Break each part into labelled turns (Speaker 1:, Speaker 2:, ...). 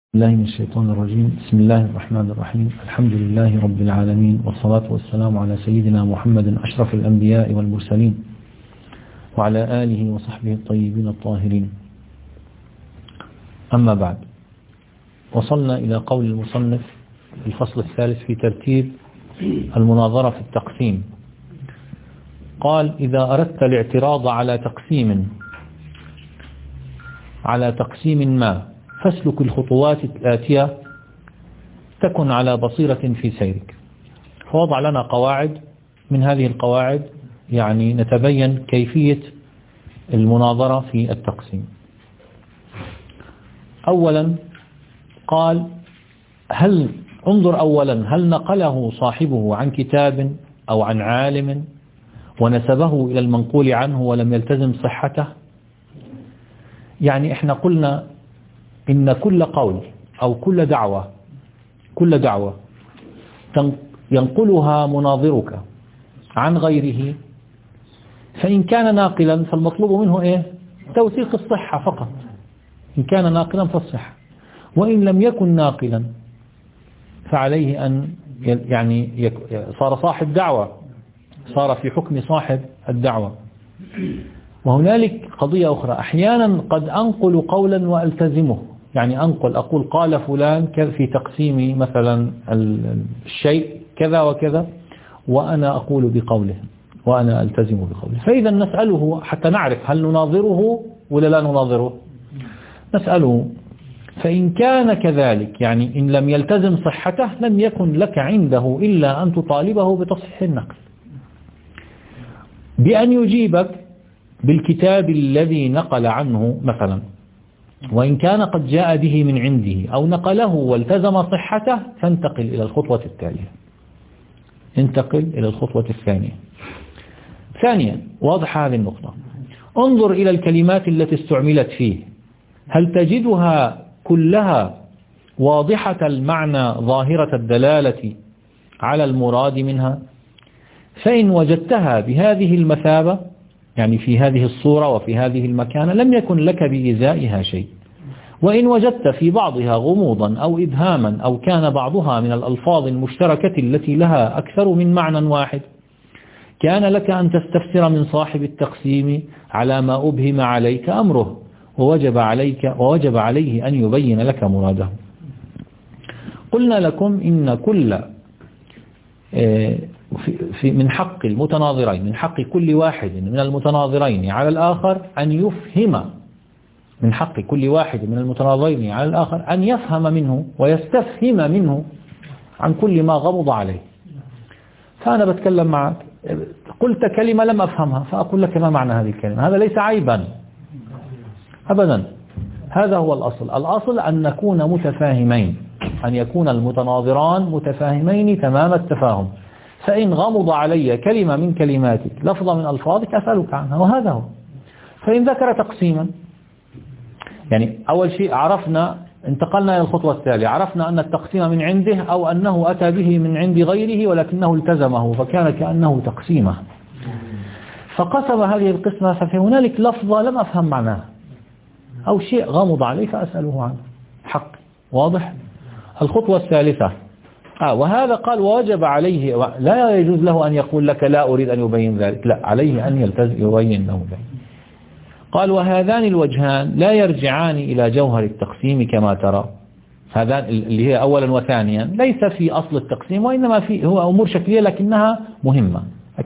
Speaker 1: الله من الشيطان الرجيم. بسم الله الرحمن الرحيم. الحمد لله رب العالمين، والصلاة والسلام على سيدنا محمد أشرف الأنبياء والمرسلين وعلى آله وصحبه الطيبين الطاهرين. أما بعد، وصلنا إلى قول المصنف في الفصل الثالث في ترتيب المناظرة في التقسيم. قال: إذا أردت الاعتراض على تقسيم ما فاسلك الخطوات الآتية تكن على بصيرة في سيرك. فوضع لنا قواعد، من هذه القواعد يعني نتبين كيفية المناظرة في التقسيم. أولا قال: انظر أولا هل نقله صاحبه عن كتاب أو عن عالم ونسبه إلى المنقول عنه ولم يلتزم صحته. يعني احنا قلنا إن كل قول أو كل دعوة ينقلها مناظرك عن غيره، فإن كان ناقلا فالمطلوب منه توثيق الصحة فقط. إن كان ناقلا فالصحة، وإن لم يكن ناقلا فعليه أن يعني صار صاحب دعوة، صار في حكم صاحب الدعوة. وهنالك قضية أخرى، أحيانا قد أنقل قولا وألتزمه، يعني أقول قال فلان في تقسيم مثلا الشيء كذا وكذا، وأنا أقول بقوله وأنا ألتزم بقوله. فإذا نسأله حتى نعرف هل نناظره ولا لا نناظره، نسأله. فإن كان كذلك، يعني إن لم يلتزم صحته، لم يكن لك عنده إلا أن تطالبه بتصحيح النقل، بأن يجيبك بالكتاب الذي نقل عنه مثلا، وإن كان قد جاء به من عنده أو نقله والتزم صحته، فانتقل إلى الخطوة التالية. انتقل إلى الخطوة الثانية. ثانيا، واضح هذه النقطة، انظر إلى الكلمات التي استعملت فيه، هل تجدها كلها واضحة المعنى ظاهرة الدلالة على المراد منها؟ فإن وجدتها بهذه المثابة، يعني في هذه الصورة وفي هذه المكانة، لم يكن لك بإزائها شيء. وإن وجدت في بعضها غموضا أو إبهاما، أو كان بعضها من الألفاظ المشتركة التي لها أكثر من معنى واحد، كان لك أن تستفسر من صاحب التقسيم على ما أبهم عليك أمره، ووجب عليه أن يبين لك مراده. قلنا لكم إن كل من حق المتناظرين، من حق كل واحد من المتناظرين على الآخر أن يفهم، من حق كل واحد من المتناظرين على الآخر أن يفهم منه ويستفهم منه عن كل ما غمض عليه. فأنا بتكلم معك، قلت كلمة لم أفهمها، فأقول لك ما معنى هذه الكلمة. هذا ليس عيبا أبدا، هذا هو الأصل. الأصل أن نكون متفاهمين، أن يكون المتناظران متفاهمين تمام التفاهم. فإن غمض علي كلمة من كلماتك، لفظة من ألفاظك، أسألك عنها، وهذا هو. فإن ذكر تقسيما، يعني أول شيء عرفنا، انتقلنا إلى الخطوة التالية، عرفنا أن التقسيم من عنده أو أنه أتى به من عند غيره ولكنه التزمه، فكان كأنه تقسيمه. فقسم هذه القسمة، ففي هنالك لفظة لم أفهم معناها أو شيء غمض عليه فأسأله عنه، حق واضح. الخطوة الثالثة، وهذا قال ووجب عليه، لا يجوز له أن يقول لك لا أريد أن يبين ذلك، لا، عليه أن يبين له ذلك. قال: وهذان الوجهان لا يرجعان إلى جوهر التقسيم كما ترى. هذان اللي هي أولا وثانيا ليس في أصل التقسيم، وإنما هو أمور شكلية لكنها مهمة.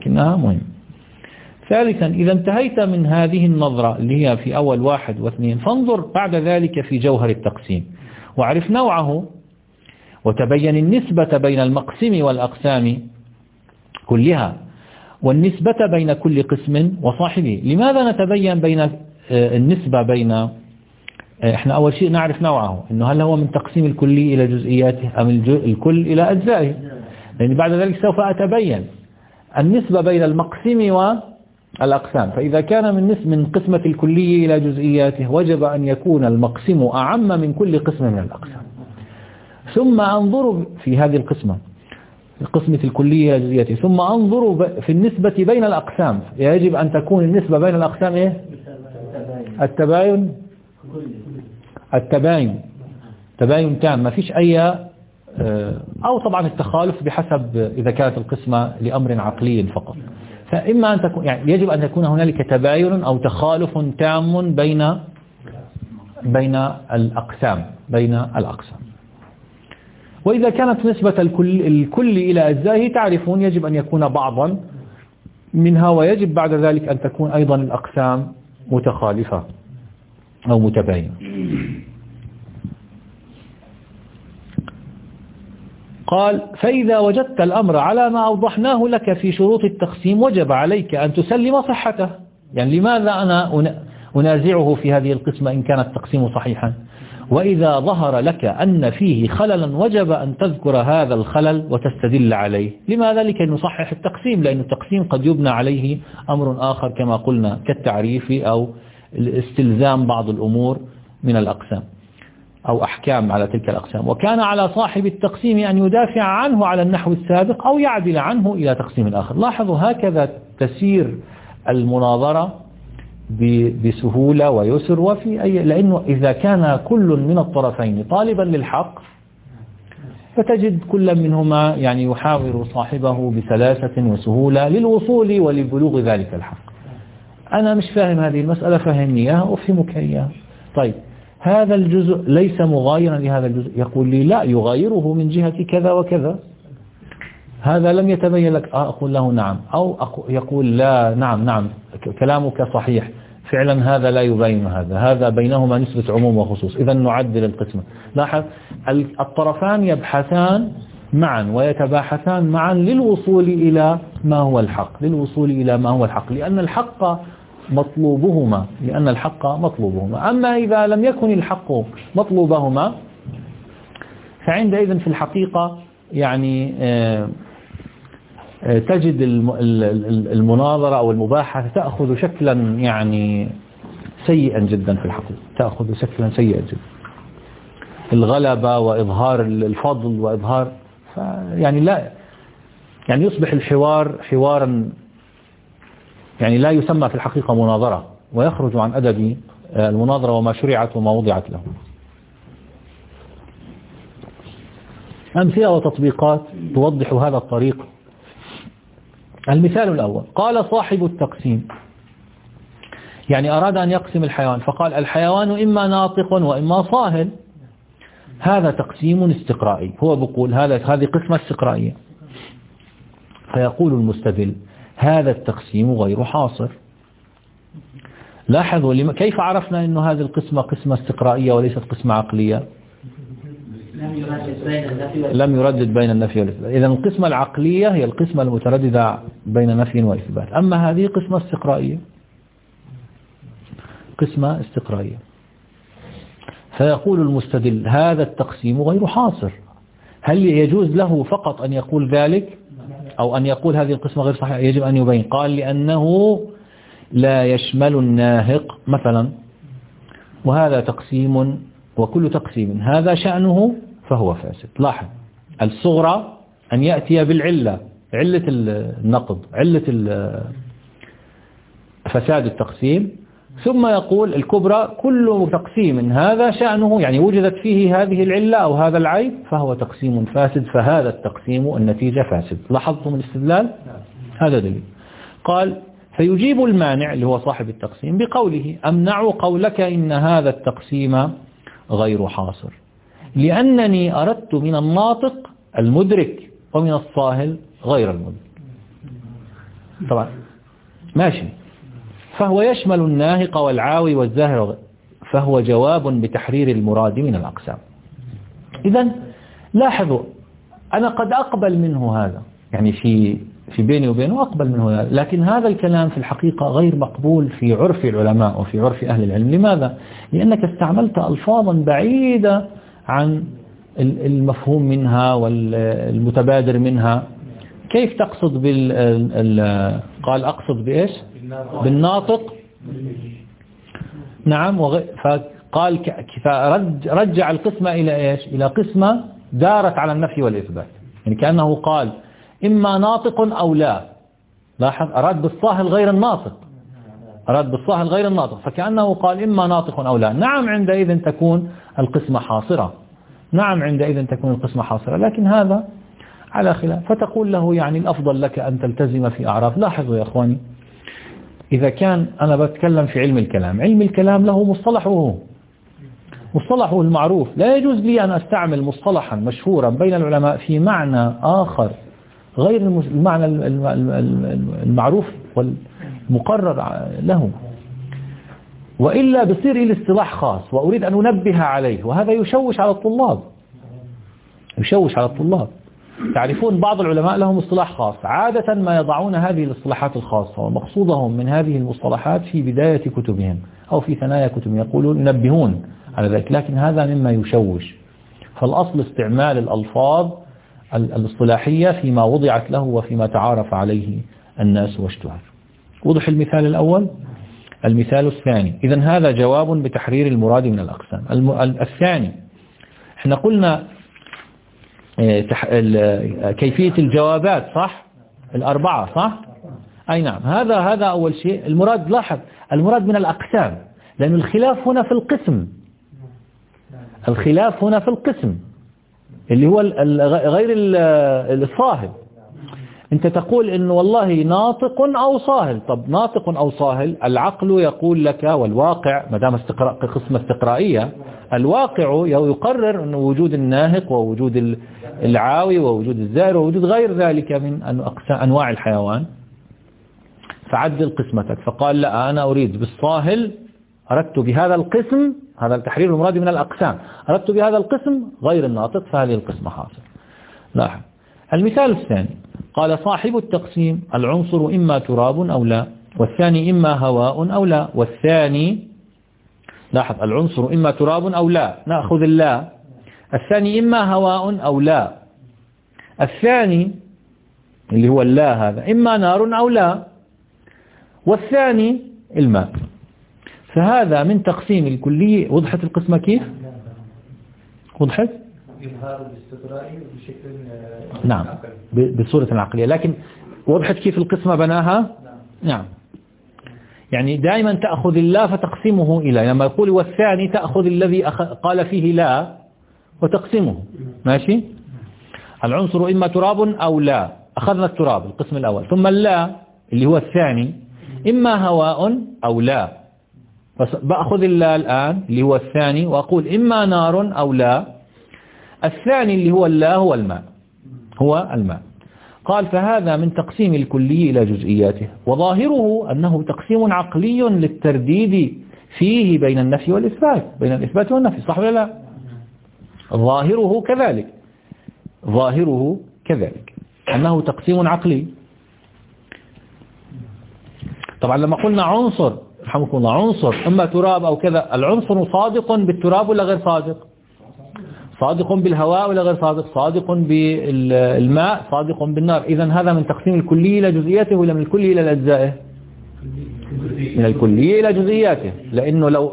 Speaker 1: ثالثا، إذا انتهيت من هذه النظرة اللي هي في أول 1 و2، فانظر بعد ذلك في جوهر التقسيم، وعرف نوعه، وتبين النسبة بين المقسم والأقسام كلها، والنسبة بين كل قسم وصاحبه. لماذا نتبين بين النسبة بين، احنا أول شيء نعرف نوعه، إنه هل هو من تقسيم الكلي إلى جزئياته أم الكل إلى أجزائه، لأن بعد ذلك سوف أتبين النسبة بين المقسم والأقسام. فإذا كان من قسمة الكلي إلى جزئياته، وجب أن يكون المقسم أعم من كل قسم من الأقسام. ثم أنظر في هذه القسمة الكلية جزئيته، ثم أنظر في النسبة بين الأقسام. يجب أن تكون النسبة بين الأقسام التباين. تباين تام، ما فيش أي أو طبعا التخالف بحسب إذا كانت القسمة لأمر عقلي فقط. فإما أن تكون يعني يجب أن يكون هنالك تباين أو تخالف تام بين الأقسام وإذا كانت نسبة الكل إلى أجزائه تعرفون يجب أن يكون بعضا منها، ويجب بعد ذلك أن تكون أيضا الأقسام متخالفة أو متباينة. قال فإذا وجدت الأمر على ما أوضحناه لك في شروط التقسيم وجب عليك أن تسلم صحته. يعني لماذا أنا أنازعه في هذه القسمة إن كان التقسيم صحيحا؟ وإذا ظهر لك أن فيه خللا وجب أن تذكر هذا الخلل وتستدل عليه. لماذا؟ لكي نصحح التقسيم، لأن التقسيم قد يبنى عليه أمر آخر كما قلنا كالتعريف أو الاستلزام بعض الأمور من الأقسام أو أحكام على تلك الأقسام، وكان على صاحب التقسيم أن يدافع عنه على النحو السابق أو يعدل عنه إلى تقسيم آخر. لاحظوا هكذا تسير المناظرة بسهولة ويسر لأنه إذا كان كل من الطرفين طالبا للحق فتجد كل منهما يعني يحاور صاحبه بسلاسة وسهولة للوصول ولبلوغ ذلك الحق. أنا مش فاهم هذه المسألة، فهمني إياها أفهمك إياها. طيب هذا الجزء ليس مغايرا لهذا الجزء، يقول لي لا يغايره من جهة كذا وكذا، هذا لم يتبين لك، أقول له نعم، أو يقول لا نعم كلامك صحيح فعلا هذا لا يبين هذا بينهما نسبة عموم وخصوص، إذا نعدل القسمة. لاحظ الطرفان يبحثان معا ويتباحثان معا للوصول إلى ما هو الحق، لأن الحق مطلوبهما، أما إذا لم يكن الحق مطلوبهما فعندئذ في الحقيقة يعني تجد المناظرة أو المباحثة تأخذ شكلا يعني سيئا جدا في الحقيقة، الغلبة وإظهار الفضل وإظهار يعني لا يعني يصبح الحوار حوارا يعني لا يسمى في الحقيقة مناظرة، ويخرج عن أدب المناظرة وما شرعت وما وضعت له. أمثلة وتطبيقات توضح هذا الطريق. المثال الأول، قال صاحب التقسيم يعني أراد أن يقسم الحيوان فقال الحيوان إما ناطق وإما صاهل، هذا تقسيم استقرائي، هو بيقول هذه قسمة استقرائية. فيقول المستدل هذا التقسيم غير حاصر. لاحظوا كيف عرفنا أن هذه القسمة قسمة استقرائية وليست قسمة عقلية؟ لم يردد بين النفي والإثبات. إذن القسمة العقلية هي القسمة المترددة بين نفي وإثبات، أما هذه قسمة استقرائية. فيقول المستدل هذا التقسيم غير حاصر. هل يجوز له فقط أن يقول ذلك أو أن يقول هذه القسمة غير صحيحة؟ يجب أن يبين. قال لأنه لا يشمل الناهق مثلا، وهذا تقسيم وكل تقسيم هذا شأنه فهو فاسد. لاحظ الصغرى أن يأتي بالعلة، علة النقض، علة فساد التقسيم، ثم يقول الكبرى كل تقسيم هذا شأنه يعني وجدت فيه هذه العلة أو هذا العيب فهو تقسيم فاسد، فهذا التقسيم النتيجة فاسد. لاحظتم الاستدلال؟ هذا دليل. قال فيجيب المانع اللي هو صاحب التقسيم بقوله أمنع قولك إن هذا التقسيم غير حاصر لأنني أردت من الناطق المدرك ومن الصاهل غير المدرك. طبعا ماشي، فهو يشمل الناهق والعاوي والزاهر، فهو جواب بتحرير المراد من الأقسام. إذن لاحظوا أنا قد أقبل منه هذا، يعني في بيني وبينه أقبل منه هذا، لكن هذا الكلام في الحقيقة غير مقبول في عرف العلماء وفي عرف أهل العلم. لماذا؟ لأنك استعملت ألفاظا بعيدة عن المفهوم منها والمتبادر منها. كيف تقصد قال أقصد بإيش؟ بالناطق. نعم، فقال فرجع القسمة إلى إيش؟ إلى قسمة دارت على النفي والإثبات، يعني كأنه قال إما ناطق أو لا. لاحظ أراد بالصاهل غير الناطق، فكأنه قال إما ناطق أو لا. نعم، عندئذ تكون القسمة حاصرة، نعم عندئذ تكون القسمة حاصلة، لكن هذا على خلاف. فتقول له يعني الأفضل لك أن تلتزم في أعراف. لاحظوا يا أخواني، إذا كان أنا بتكلم في علم الكلام، علم الكلام له مصطلحه المعروف، لا يجوز لي أن أستعمل مصطلحا مشهورا بين العلماء في معنى آخر غير المعنى المعروف والمقرر له، وإلا بصير الاصطلاح خاص وأريد أن أنبه عليه، وهذا يشوش على الطلاب. تعرفون بعض العلماء لهم اصطلاح خاص، عادة ما يضعون هذه الاصطلاحات الخاصة ومقصودهم من هذه المصطلحات في بداية كتبهم أو في ثنايا كتبهم، يقولون ينبهون على ذلك، لكن هذا مما يشوش. فالأصل استعمال الألفاظ الاصطلاحية فيما وضعت له وفيما تعارف عليه الناس واشتهر. وضح المثال الأول. المثال الثاني، إذن هذا جواب بتحرير المراد من الأقسام. الثاني، احنا قلنا كيفية الجوابات صح؟ الأربعة صح؟ أي نعم. هذا أول شيء. المراد، لاحظ المراد من الأقسام، لأن الخلاف هنا في القسم اللي هو غير الصاهل. انت تقول انه والله ناطق او صاهل. طب ناطق او صاهل، العقل يقول لك والواقع، ما دام قسمة استقرائية، الواقع يقرر انه وجود الناهق ووجود العاوي ووجود الزائر ووجود غير ذلك من انواع الحيوان. فعدل قسمتك، فقال لا، انا اريد بالصاهل، اردت بهذا القسم، هذا التحرير المراد من الأقسام، أردت بهذا القسم غير الناطق، فهذه القسمة حاصل. لاحظ المثال الثاني، قال صاحب التقسيم العنصر إما تراب أو لا، والثاني إما هواء أو لا. والثاني، لاحظ العنصر إما تراب أو لا، نأخذ اللا. الثاني إما هواء أو لا. الثاني اللي هو اللا هذا إما نار أو لا. والثاني الماء. فهذا من تقسيم الكلية. وضحت القسمة كيف؟ وضحت؟ نعم بصورة عقلية، لكن وضحت كيف القسمة بناها؟ نعم. يعني دائما تأخذ اللا فتقسمه إلى، لما يقول والثاني تأخذ الذي قال فيه لا وتقسمه. ماشي؟ العنصر إما تراب أو لا، أخذنا التراب القسم الأول، ثم اللا اللي هو الثاني إما هواء أو لا، بأخذ اللا الآن اللي هو الثاني وأقول إما نار أو لا. الثاني اللي هو اللا هو الماء. قال فهذا من تقسيم الكلي إلى جزئياته، وظاهره أنه تقسيم عقلي للترديد فيه بين النفي والإثبات، بين الإثبات والنفي، صح ولا لا؟ ظاهره كذلك أنه تقسيم عقلي. طبعا لما قلنا عنصر، رحمكم الله، عنصر إما تراب أو كذا، العنصر صادق بالتراب ولا غير صادق؟ صادق بالهواء ولا غير صادق؟ صادق بالماء، صادق بالنار. إذن هذا من تقسيم الكلي إلى جزئياته ولا من الكلي إلى الأجزائه؟ من الكلي إلى جزئياته، لأنه لو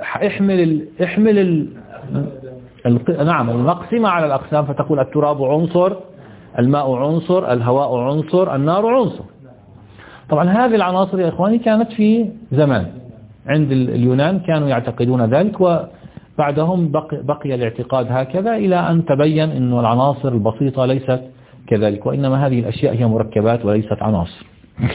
Speaker 1: احمل نعم المقسمة على الأقسام فتقول التراب عنصر، الماء عنصر، الهواء عنصر، النار عنصر. طبعا هذه العناصر يا إخواني كانت في زمان عند اليونان كانوا يعتقدون ذلك، وبعدهم بقي الاعتقاد هكذا إلى أن تبين أن العناصر البسيطة ليست كذلك، وإنما هذه الأشياء هي مركبات وليست عناصر.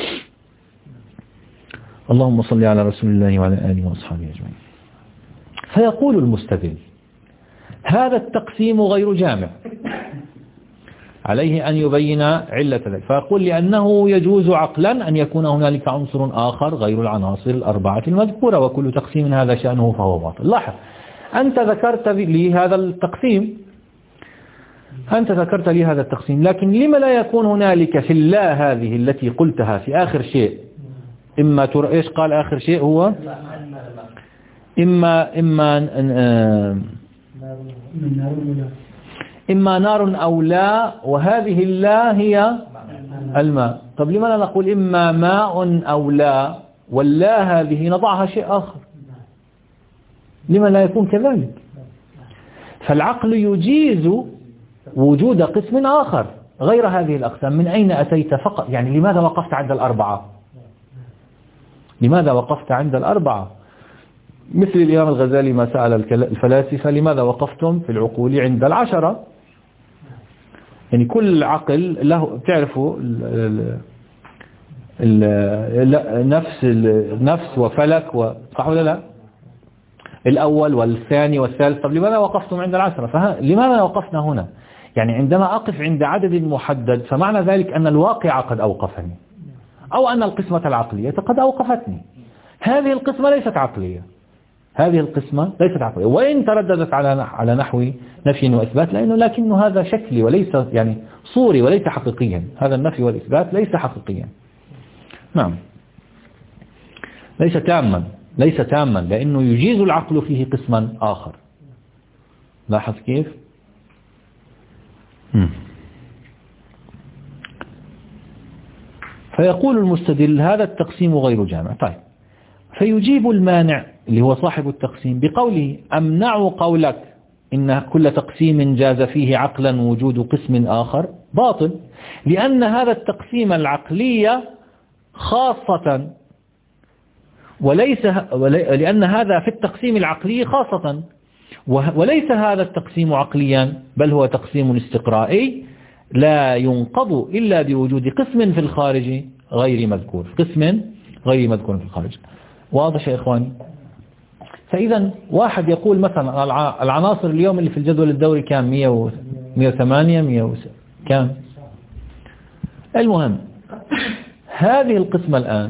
Speaker 1: اللهم صل على رسول الله وعلى آله وأصحابه أجمعين. فيقول المستدل هذا التقسيم غير جامع، عليه أن يبين علة ذلك، فيقول لأنه يجوز عقلا أن يكون هنالك عنصر آخر غير العناصر الأربعة المذكورة، وكل تقسيم هذا شأنه فهو باطل. لاحظ أنت ذكرت لي هذا التقسيم، لكن لما لا يكون هنالك في الله هذه التي قلتها في آخر شيء إما إيش قال آخر شيء هو إما نار أو لا، وهذه اللا هي الماء. طب لماذا نقول إما ماء أو لا، واللا هذه نضعها شيء آخر؟ لما لا يكون كذلك؟ فالعقل يجيز وجود قسم آخر غير هذه الأقسام. من أين أتيت فقط؟ يعني لماذا وقفت عند الأربعة؟ مثل الإمام الغزالي ما سأل الفلاسفة لماذا وقفتم في العقول عند 10؟ يعني كل عقل له، تعرفوا نفس وفلك صح ولا لا؟ الأول والثاني والثالث. طب لماذا وقفتم عند 10؟ لماذا وقفنا هنا؟ يعني عندما أقف عند عدد محدد فمعنى ذلك أن الواقع قد أوقفني، أو أن القسمة العقلية قد أوقفتني. هذه القسمة ليست عقلية، هذه القسمة ليست عقلية، وإن ترددت على نحو نفي وإثبات، لكنه هذا شكلي وليس يعني صوري وليس حقيقيا. هذا النفي والإثبات ليس حقيقيا. نعم، ليس تاما لأنه يجيز العقل فيه قسما آخر. لاحظ كيف؟ فيقول المستدل هذا التقسيم غير جامع. طيب، فيجيب المانع اللي هو صاحب التقسيم بقوله أمنع قولك إن كل تقسيم جاز فيه عقلا وجود قسم آخر باطل، لأن هذا التقسيم العقلية خاصة لأن هذا في التقسيم العقلي خاصة، وليس هذا التقسيم عقليا بل هو تقسيم استقرائي لا ينقض إلا بوجود قسم في الخارج غير مذكور، قسم غير مذكور في الخارج. واضح يا إخواني؟ فإذا واحد يقول مثلا العناصر اليوم اللي في الجدول الدوري كام؟ 108 100 كام؟ المهم هذه القسمة الآن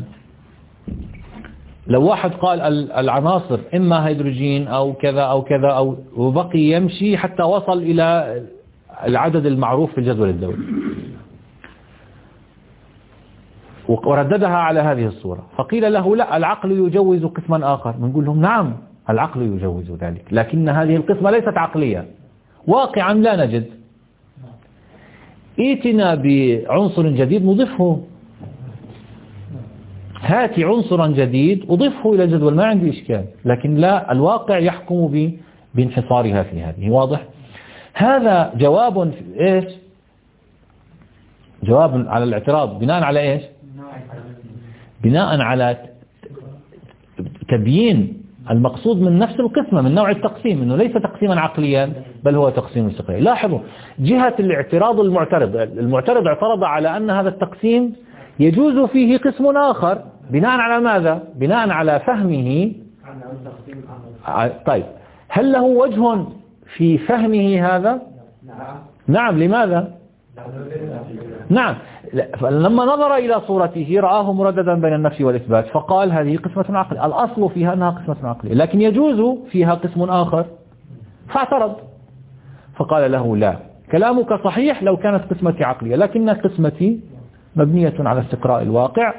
Speaker 1: لو واحد قال العناصر إما هيدروجين أو كذا أو كذا أو وبقي يمشي حتى وصل إلى العدد المعروف في الجدول الدوري ورددها على هذه الصورة، فقيل له لا العقل يجوز قسما آخر، نقول لهم نعم العقل يجوز ذلك، لكن هذه القسمة ليست عقلية، واقعا لا نجد. ائتنا بعنصر جديد نضيفه، هاتي عنصرا جديد أضيفه إلى الجدول، ما عندي إشكال، لكن لا، الواقع يحكم بانحصارها في هذه. واضح؟ هذا جواب إيش؟ جواب على الاعتراض بناء على إيش؟ بناء على تبيين المقصود من نفس القسمة من نوع التقسيم، إنه ليس تقسيما عقليا بل هو تقسيم استقرائي. لاحظوا جهة الاعتراض، المعترض اعترض على أن هذا التقسيم يجوز فيه قسم آخر بناء على ماذا؟ بناء على فهمه. طيب هل له وجه في فهمه هذا؟ نعم. لماذا؟ نعم، لما نظر إلى صورته رآه مرددا بين النفي والإثبات فقال هذه قسمة عقلية، الأصل فيها أنها قسمة عقلية لكن يجوز فيها قسم آخر، فاعترض فقال له لا، كلامك صحيح لو كانت قسمتي عقلية، لكن قسمتي مبنية على استقراء الواقع،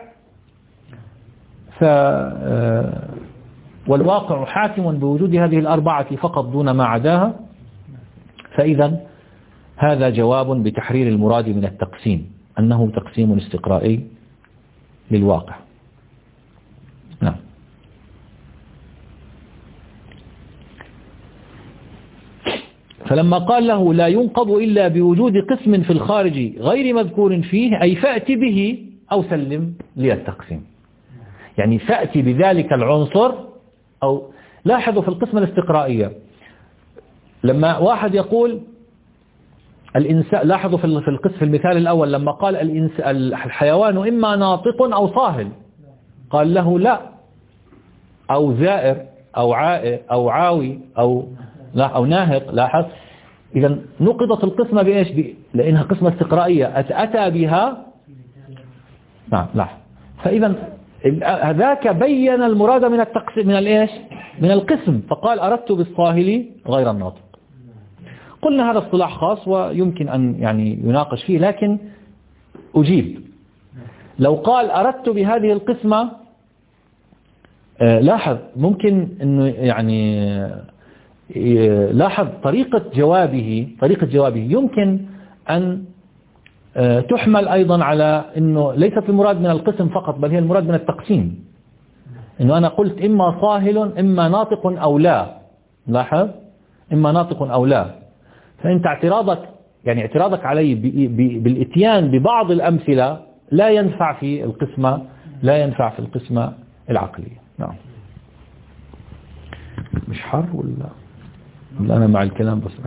Speaker 1: والواقع حاكم بوجود هذه الأربعة فقط دون ما عداها. فإذا هذا جواب بتحرير المراد من التقسيم، أنه تقسيم استقرائي للواقع. نعم. فلما قال له لا ينقض إلا بوجود قسم في الخارج غير مذكور فيه، أي فأتي به أو سلم لي التقسيم، يعني فأتي بذلك العنصر. أو لاحظوا في القسمة الاستقرائية لما واحد يقول الإنسان، لاحظوا في المثال الأول لما قال الحيوان إما ناطق أو صاهل، قال له لا، أو زائر أو عائر أو عاوي أو ناهق. لاحظ إذا نقضت القسمة بإيش؟ لأنها قسمة استقرائية أتى بها. نعم لاحظ. فإذا ذاك بين المراد من التقسيم من الإيش؟ من القسم، فقال أردت بالصاهل غير الناطق. قلنا هذا اصطلاح خاص ويمكن أن يعني يناقش فيه، لكن أجيب. لو قال أردت بهذه القسمة، لاحظ ممكن أنه يعني لاحظ طريقة جوابه يمكن أن تحمل أيضا على أنه ليست المراد من القسم فقط بل هي المراد من التقسيم، أنه أنا قلت إما صاهل إما ناطق أو لا. لاحظ إما ناطق أو لا، فأنت اعتراضك علي بالإتيان ببعض الأمثلة لا ينفع في القسمة العقلية. نعم. مش حر ولا أنا مع الكلام بس.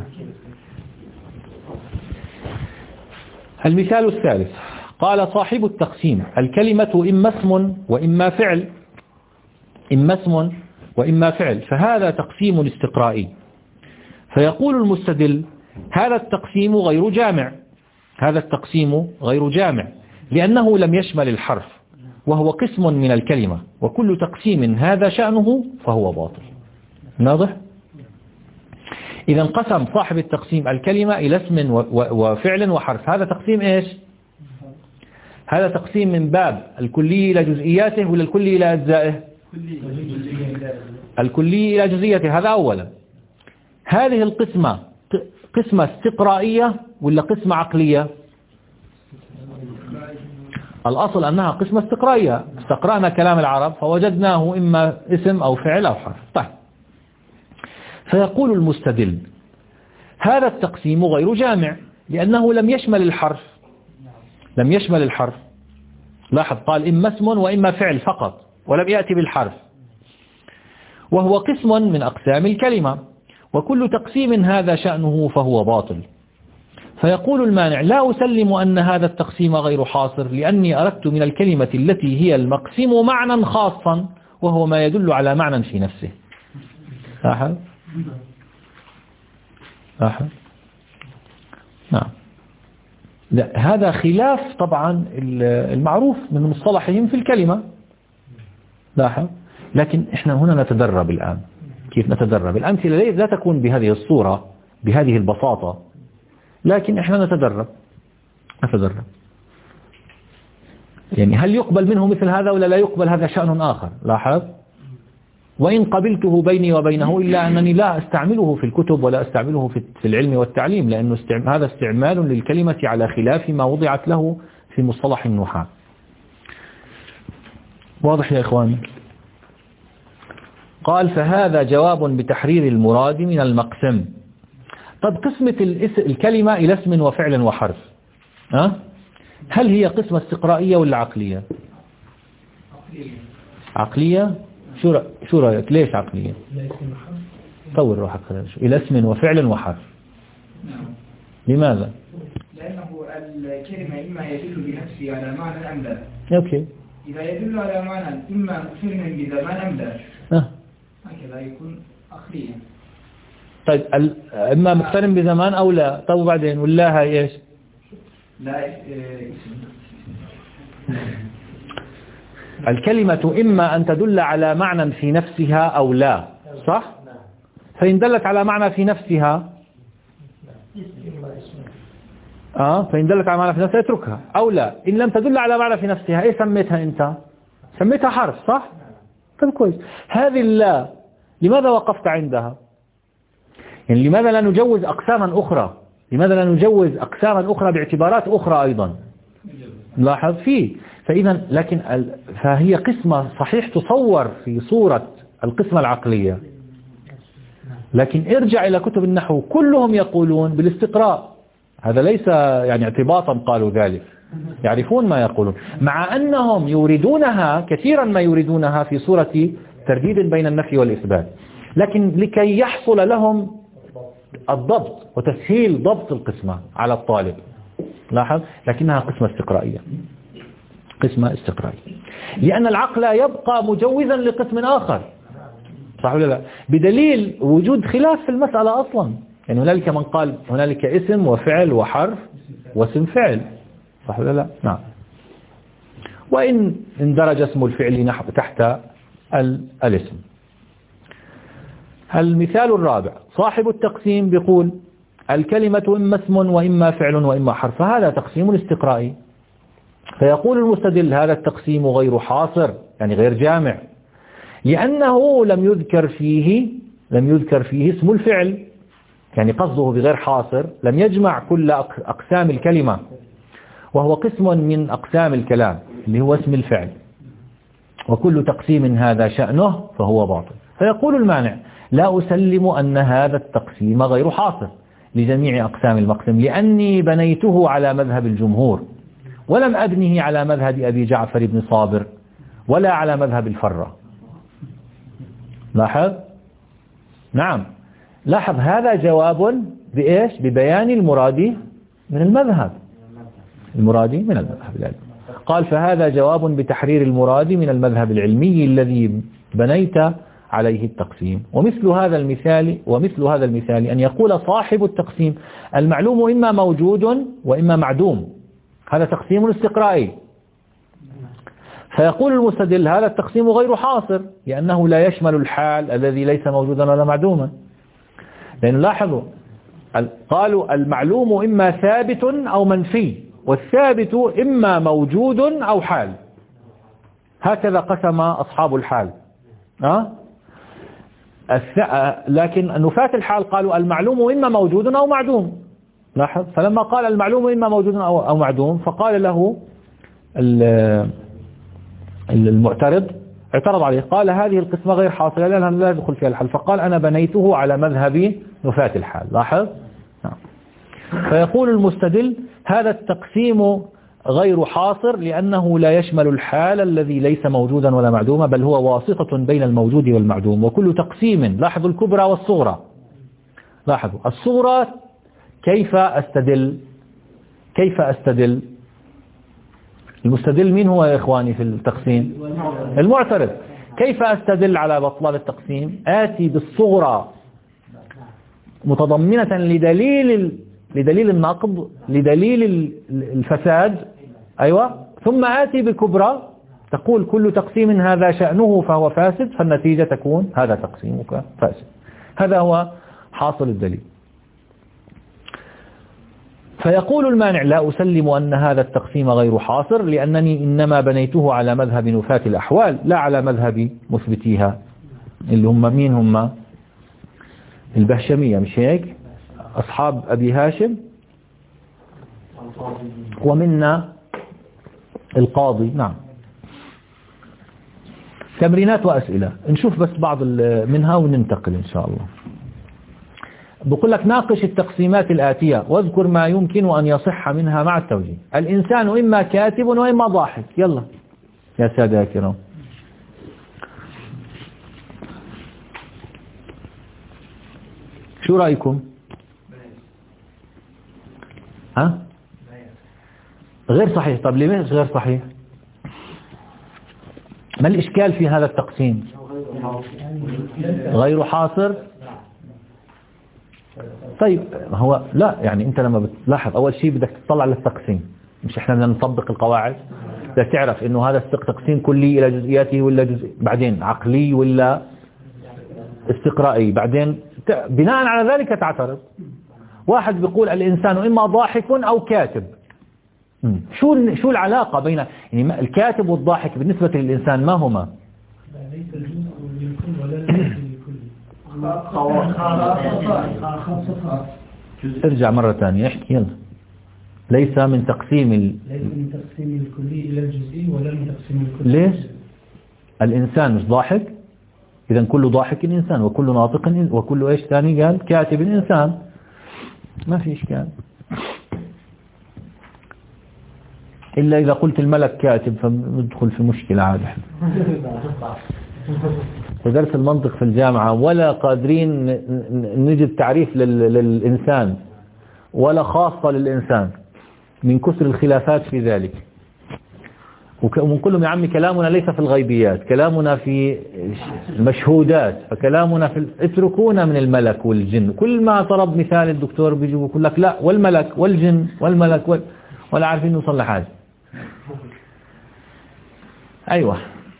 Speaker 1: المثال الثالث قال صاحب التقسيم الكلمة إما اسم وإما فعل، إما اسم وإما فعل، فهذا تقسيم استقرائي. فيقول المستدل هذا التقسيم غير جامع، هذا التقسيم غير جامع لأنه لم يشمل الحرف وهو قسم من الكلمة، وكل تقسيم هذا شأنه فهو باطل. واضح؟ إذا انقسم صاحب التقسيم الكلمة إلى اسم وفعل وحرف. هذا تقسيم إيش؟ هذا تقسيم من باب الكلي إلى جزئياته ولا الكلي إلى أجزائه؟ الكلي إلى جزئياته. هذا أولا. هذه القسمة قسمة استقرائية ولا قسمة عقلية؟ الأصل أنها قسمة استقرائية، استقرأنا كلام العرب فوجدناه إما اسم أو فعل أو حرف. طيب، فيقول المستدل هذا التقسيم غير جامع لأنه لم يشمل الحرف، لم يشمل الحرف. لاحظ قال إما اسم وإما فعل فقط ولم يأتي بالحرف، وهو قسم من أقسام الكلمة، وكل تقسيم هذا شأنه فهو باطل. فيقول المانع لا أسلم أن هذا التقسيم غير حاصر لأني أردت من الكلمة التي هي المقسم معنى خاصا وهو ما يدل على معنى في نفسه. لاحظ؟ لاحظ؟ نعم. لا، هذا خلاف طبعا المعروف من مصطلحهم في الكلمة. لاحظ؟ لكن احنا هنا نتدرب الآن. كيف نتدرب؟ الأمثلة لا تكون بهذه الصورة بهذه البساطة، لكن احنا نتدرب. يعني هل يقبل منه مثل هذا ولا لا يقبل؟ هذا شأن آخر. لاحظ؟ وإن قبلته بيني وبينه إلا أنني لا أستعمله في الكتب ولا أستعمله في العلم والتعليم، لأنه هذا استعمال للكلمة على خلاف ما وضعت له في مصطلح النحاة. واضح يا إخواني؟ قال فهذا جواب بتحرير المراد من المقسم. طب قسمة الكلمة إلى اسم وفعل وحرف، هل هي قسمة استقرائية ولا عقلية؟ عقلية. شو رأيك؟ ليش عقلية؟ طور روحك إلى اسم وفعل وحرف. لماذا؟
Speaker 2: لأنه الكلمة إما يدل بنفسه على معنى أم لا.
Speaker 1: أوكي.
Speaker 2: إذا يدل على معنى إما مقترن بزمان أم لا، هكذا يكون عقليا.
Speaker 1: طيب إما مقترن بزمان أو لا. طب وبعدين ولا هاي إيش؟
Speaker 2: لا اسم.
Speaker 1: الكلمة إما أن تدل على معنى في نفسها أو لا، صح؟ فإن دلت على معنى في نفسها فإن دلت على معنى في نفسها اتركها، أو لا. إن لم تدل على معنى في نفسها إيه سميتها أنت؟ سميتها حرف، صح؟ طيب كويس. هذه اللا لماذا وقفت عندها؟ يعني لماذا لا نجوز أقساما أخرى؟ لماذا لا نجوز أقساما أخرى باعتبارات أخرى أيضا؟ لاحظ فيه. فإذا لكن فهي قسمة صحيح تصور في صورة القسمة العقلية، لكن ارجع إلى كتب النحو كلهم يقولون بالاستقراء. هذا ليس يعني اعتباطا قالوا ذلك، يعرفون ما يقولون، مع أنهم يريدونها كثيرا ما يريدونها في صورة ترديد بين النفي والإثبات، لكن لكي يحصل لهم الضبط وتسهيل ضبط القسمة على الطالب. لاحظ؟ لكنها قسمة استقرائية، قسمة استقرائية، لأن العقل يبقى مجوزا لقسم آخر، صح ولا لا؟ بدليل وجود خلاف في المسألة أصلا. يعني هنالك من قال هنالك اسم وفعل وحرف واسم فعل، صح ولا لا؟ نعم. وإن اندرج اسم الفعل تحت الاسم. المثال الرابع صاحب التقسيم بيقول الكلمة إما اسم وإما فعل وإما حرف، هذا تقسيم استقرائي. فيقول المستدل هذا التقسيم غير حاصر، يعني غير جامع، لأنه لم يذكر فيه اسم الفعل، يعني قصده بغير حاصر لم يجمع كل أقسام الكلمة، وهو قسم من أقسام الكلام اللي هو اسم الفعل، وكل تقسيم هذا شأنه فهو باطل. فيقول المانع لا أسلم أن هذا التقسيم غير حاصر لجميع أقسام المقسم، لأني بنيته على مذهب الجمهور ولم أبنه على مذهب أبي جعفر بن صابر ولا على مذهب الفرة. لاحظ؟ نعم، لاحظ هذا جواب بإيش؟ ببيان المراد من المذهب. المراد من المذهب العلمي. قال فهذا جواب بتحرير المراد من المذهب العلمي الذي بنيت عليه التقسيم. ومثل هذا المثال أن يقول صاحب التقسيم المعلوم إما موجود وإما معدوم، هذا تقسيم استقرائي. فيقول المستدل هذا التقسيم غير حاصر لأنه لا يشمل الحال الذي ليس موجودا ولا معدوما. لأن لاحظوا قالوا المعلوم إما ثابت أو منفي، والثابت إما موجود أو حال. هكذا قسم أصحاب الحال. لكن نفاة الحال قالوا المعلوم إما موجود أو معدوم. لاحظ، فلما قال المعلوم إما موجود أو معدوم فقال له المعترض، اعترض عليه، قال هذه القسمة غير حاصلة لأنها لا يدخل فيها الحال، فقال أنا بنيته على مذهب نفاة الحال. لاحظ. فيقول المستدل هذا التقسيم غير حاصر لأنه لا يشمل الحال الذي ليس موجودا ولا معدوما، بل هو واسطة بين الموجود والمعدوم. وكل تقسيم، لاحظوا الكبرى والصغرى، لاحظوا الصغرى كيف أستدل؟ المستدل مين هو يا إخواني في التقسيم؟ المعترض. كيف أستدل على بطلان التقسيم؟ آتي بالصغرى متضمنة لدليل النقض، لدليل الفساد، أيوة، ثم آتي بالكبرى تقول كل تقسيم هذا شأنه فهو فاسد، فالنتيجة تكون هذا تقسيمك فاسد. هذا هو حاصل الدليل. فيقول المانع لا أسلم أن هذا التقسيم غير حاصر لأنني إنما بنيته على مذهب نفاة الأحوال لا على مذهب مثبتيها، اللي هم مين؟ هم البهشمية، مش هيك؟ أصحاب أبي هاشم، ومنا القاضي. نعم. تمرينات وأسئلة، نشوف بس بعض منها وننتقل إن شاء الله. بقول لك ناقش التقسيمات الآتية واذكر ما يمكن أن يصح منها مع التوجيه. الإنسان إما كاتب وإما ضاحك. يلا يا سادة يا كرام، شو رأيكم؟ غير صحيح. طب ليه غير صحيح؟ ما الإشكال في هذا التقسيم؟ غير حاصر. طيب هو لا، يعني انت لما بتلاحظ اول شيء بدك تطلع للتقسيم، مش احنا بدنا نطبق القواعد، بدك تعرف انه هذا تقسيم كلي الى جزئياته ولا بعدين عقلي ولا استقرائي، بعدين بناء على ذلك تعترض. واحد بيقول الانسان اما ضاحك او كاتب. شو العلاقة بين يعني الكاتب والضاحك بالنسبة للإنسان؟ ما هما؟
Speaker 3: ليس الجزء للكل ولا الجزء للكل.
Speaker 1: ارجع مرة ثانية احكي يلا. ليس من تقسيم
Speaker 3: الكلي إلى الجزئي ولا من تقسيم الكلي.
Speaker 1: ليش؟ الإنسان مش ضاحك، إذا كل ضاحك إنسان وكل ناطق وكل إيش ثاني قال كاتب إنسان، ما في إشكال. إلا إذا قلت الملك كاتب فندخل في مشكلة عادة. في درس المنطق في الجامعة ولا قادرين نجد تعريف للإنسان ولا خاصة للإنسان من كثر الخلافات في ذلك. ومن كلهم يا عمي كلامنا ليس في الغيبيات، كلامنا في المشهودات، فكلامنا في اتركونا من الملك والجن. كل ما طلب مثال الدكتور بيجي بيقول لك لا والملك والجن والملك ولا عارفين نوصل لحاجة. أيوة.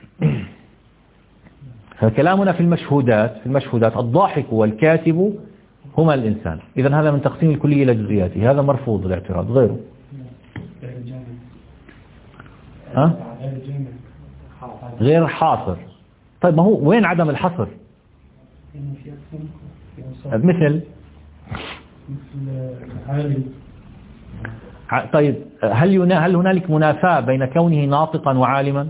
Speaker 1: فكلامنا في المشهودات الضاحك والكاتب هما الإنسان. إذن هذا من تقسيم الكلية إلى جزئياته، هذا مرفوض الاعتراض. غيره غير حاصر. طيب ما هو وين عدم الحصر؟ مثل طيب هل هنالك منافاة بين كونه ناطقا وعالما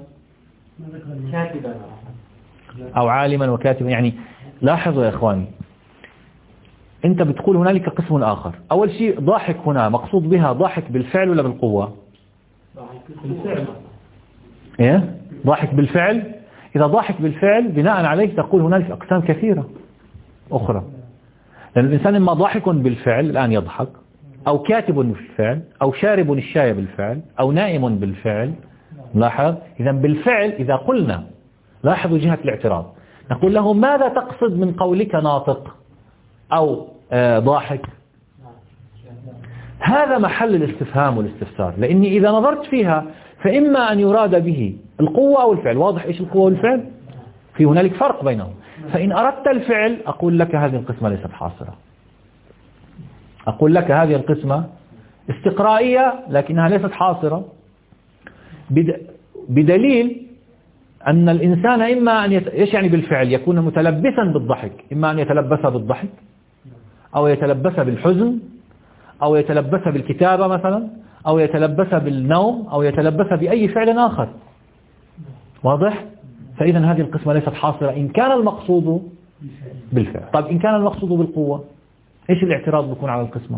Speaker 1: أو عالما وكاتبا؟ يعني لاحظوا يا إخواني، أنت بتقول هنالك قسم آخر. أول شيء ضاحك هنا مقصود بها ضاحك بالفعل ولا بالقوة؟
Speaker 3: بالفعل.
Speaker 1: إيه؟ ضاحك بالفعل. إذا ضاحك بالفعل بناء عليه تقول هنالك أقسام كثيرة. أخرى، لأن الإنسان إما ضاحك بالفعل الآن يضحك، أو كاتب بالفعل، أو شارب الشاي بالفعل، أو نائم بالفعل. لاحظ إذا بالفعل إذا قلنا، لاحظوا جهة الاعتراض، نقول له ماذا تقصد من قولك ناطق أو ضاحك؟ هذا محل الاستفهام والاستفسار، لأني إذا نظرت فيها فإما أن يراد به القوة أو الفعل. واضح إيش القوة والفعل؟ في هنالك فرق بينهم. فإن أردت الفعل أقول لك هذه القسمة ليست حاصرة، أقول لك هذه القسمة استقرائية لكنها ليست حاصرة، بدليل أن الإنسان إما أن إيش يعني بالفعل؟ يكون متلبسا بالضحك، إما أن يتلبس بالضحك أو يتلبس بالحزن أو يتلبس بالكتابة مثلا، أو يتلبس بالنوم، أو يتلبس بأي فعل آخر. واضح؟ فإذا هذه القسمة ليست حاصرة إن كان المقصود بالفعل. طيب إن كان المقصود بالقوة، إيش الاعتراض بيكون على القسمة؟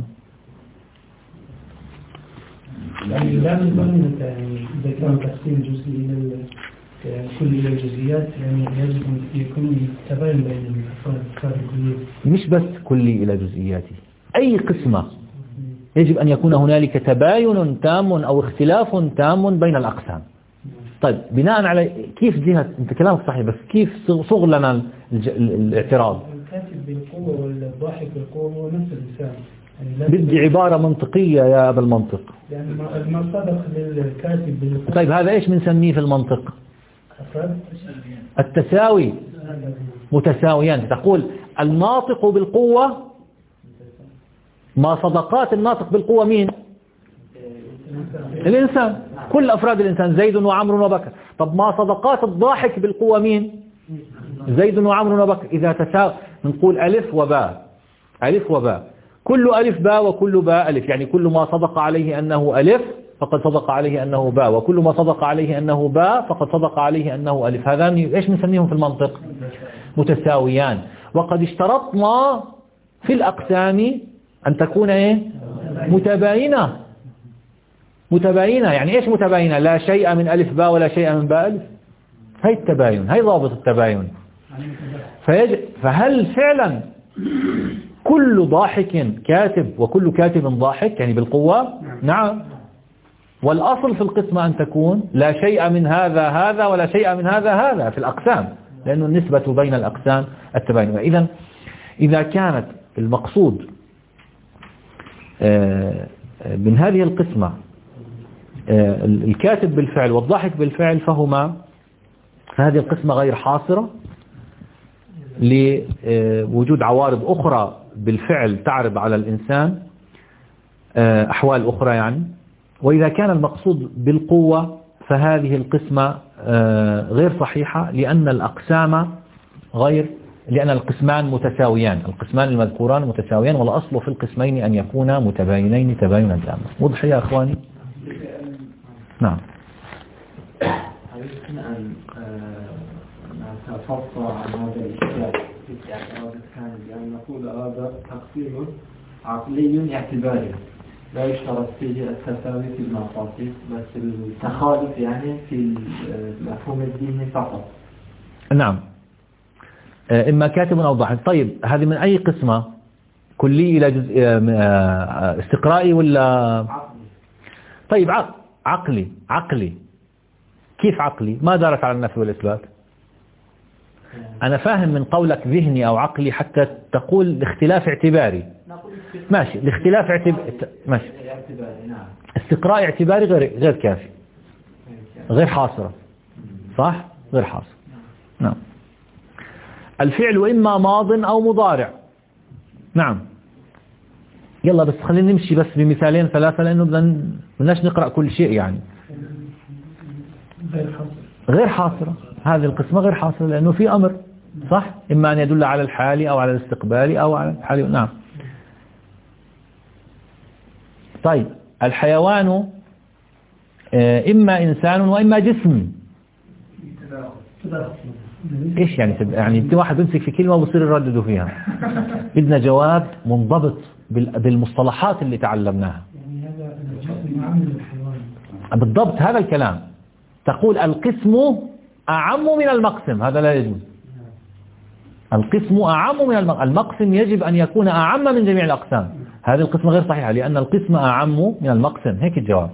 Speaker 3: يعني لا نظن يعني إذا كان تقسيم جزئي إلى كل إلى الجزئيات، يعني يجب أن يكون تباين بين الأفراد الكلية،
Speaker 1: مش بس كلي إلى جزئياته. أي قسمة يجب أن يكون هنالك تباين تام أو اختلاف تام بين الأقسام. طيب بناء على كيف جهة، أنت كلامك صحيح، بس كيف صغ لنا الاعتراض؟
Speaker 3: الكاتب بالقوة والضاحك بالقوة هو نفس الإنسان. يعني
Speaker 1: بدي عبارة منطقية يا أبا المنطق.
Speaker 3: يعني ما صدق للكاتب بالقوة.
Speaker 1: طيب هذا إيش بنسميه في المنطق؟ التساوي، متساويان. تقول الناطق بالقوة، ما صدقات الناطق بالقوة مين؟ الإنسان، كل أفراد الإنسان، زيد وعمر وبكر. طب ما صدقات الضاحك بالقوة مين؟ زيد وعمر وبكر. إذا تساوي نقول ألف وباء، ألف وباء، كل ألف باء وكل باء ألف، يعني كل ما صدق عليه أنه ألف فقد صدق عليه أنه باء، وكل ما صدق عليه أنه باء فقد صدق عليه أنه ألف. هذان إيش نسميهم في المنطق؟ متساويان. وقد اشترطنا في الأقسام أن تكون إيه؟ متباينة. متباينة يعني إيش متباينة؟ لا شيء من ألف باء ولا شيء من باء ألف. هاي التباين، هاي ضابط التباين. فهل فعلا كل ضاحك كاتب وكل كاتب ضاحك يعني بالقوة؟ نعم. والأصل في القسمة أن تكون لا شيء من هذا ولا شيء من هذا في الأقسام، لأنه النسبة بين الأقسام التباين. إذا كانت المقصود من هذه القسمة الكاتب بالفعل والضاحك بالفعل فهذه القسمة غير حاصرة لوجود عوارض أخرى بالفعل تعرض على الإنسان أحوال أخرى يعني. وإذا كان المقصود بالقوة فهذه القسمة غير صحيحة، لأن القسمان متساويان، القسمان المذكوران متساويان، والأصل في القسمين أن يكونا متباينين تباينا تاما. وضح يا أخواني؟ نعم.
Speaker 4: أردنا أن نتفصل عن هذا الإشكال في الاعتراض الثاني، لأن نقول هذا تقسيم عقلي اعتباري لا يشترط فيه التساوي في المقاصد، بس التخالف يعني في المفهوم الديني فقط.
Speaker 1: نعم، إما كاتب أو ضاحك. طيب هذه من أي قسمة؟ كلي إلى جزء استقرائي ولا
Speaker 4: عقلي؟
Speaker 1: طيب عقلي. كيف عقلي؟ ما دارت على النفي والإثبات. أنا فاهم من قولك ذهني أو عقلي حتى تقول اختلاف اعتباري. ماشي، الاختلاف ماشي. استقراء اعتباري غير كافي، غير حاصرة. صح؟ غير حاصرة. نعم. الفعل إما ماض أو مضارع. نعم. يلا بس خلينا نمشي بس بمثالين ثلاثة، لأنه بدناش نقرأ كل شيء يعني. غير حاصرة، هذه القسمة غير حاصرة لأنه في أمر. صح؟ إما أن يدل على الحال أو على الاستقبال أو على الحال. نعم. طيب الحيوان إما إنسان وإما جسم. إيش يعني أنت واحد بيمسك في كلمة وبصير يرددوا فيها. بدنا جواب منضبط بالمصطلحات اللي تعلمناها.
Speaker 3: يعني هذا الجسم عامل الحيوان.
Speaker 1: بالضبط هذا الكلام. تقول القسم أعم من المقسم، هذا لا يجوز. القسم أعم من المقسم، يجب أن يكون أعم من جميع الأقسام. هذه القسمة غير صحيحة لأن القسم أعم من المقسم. هيك الجواب.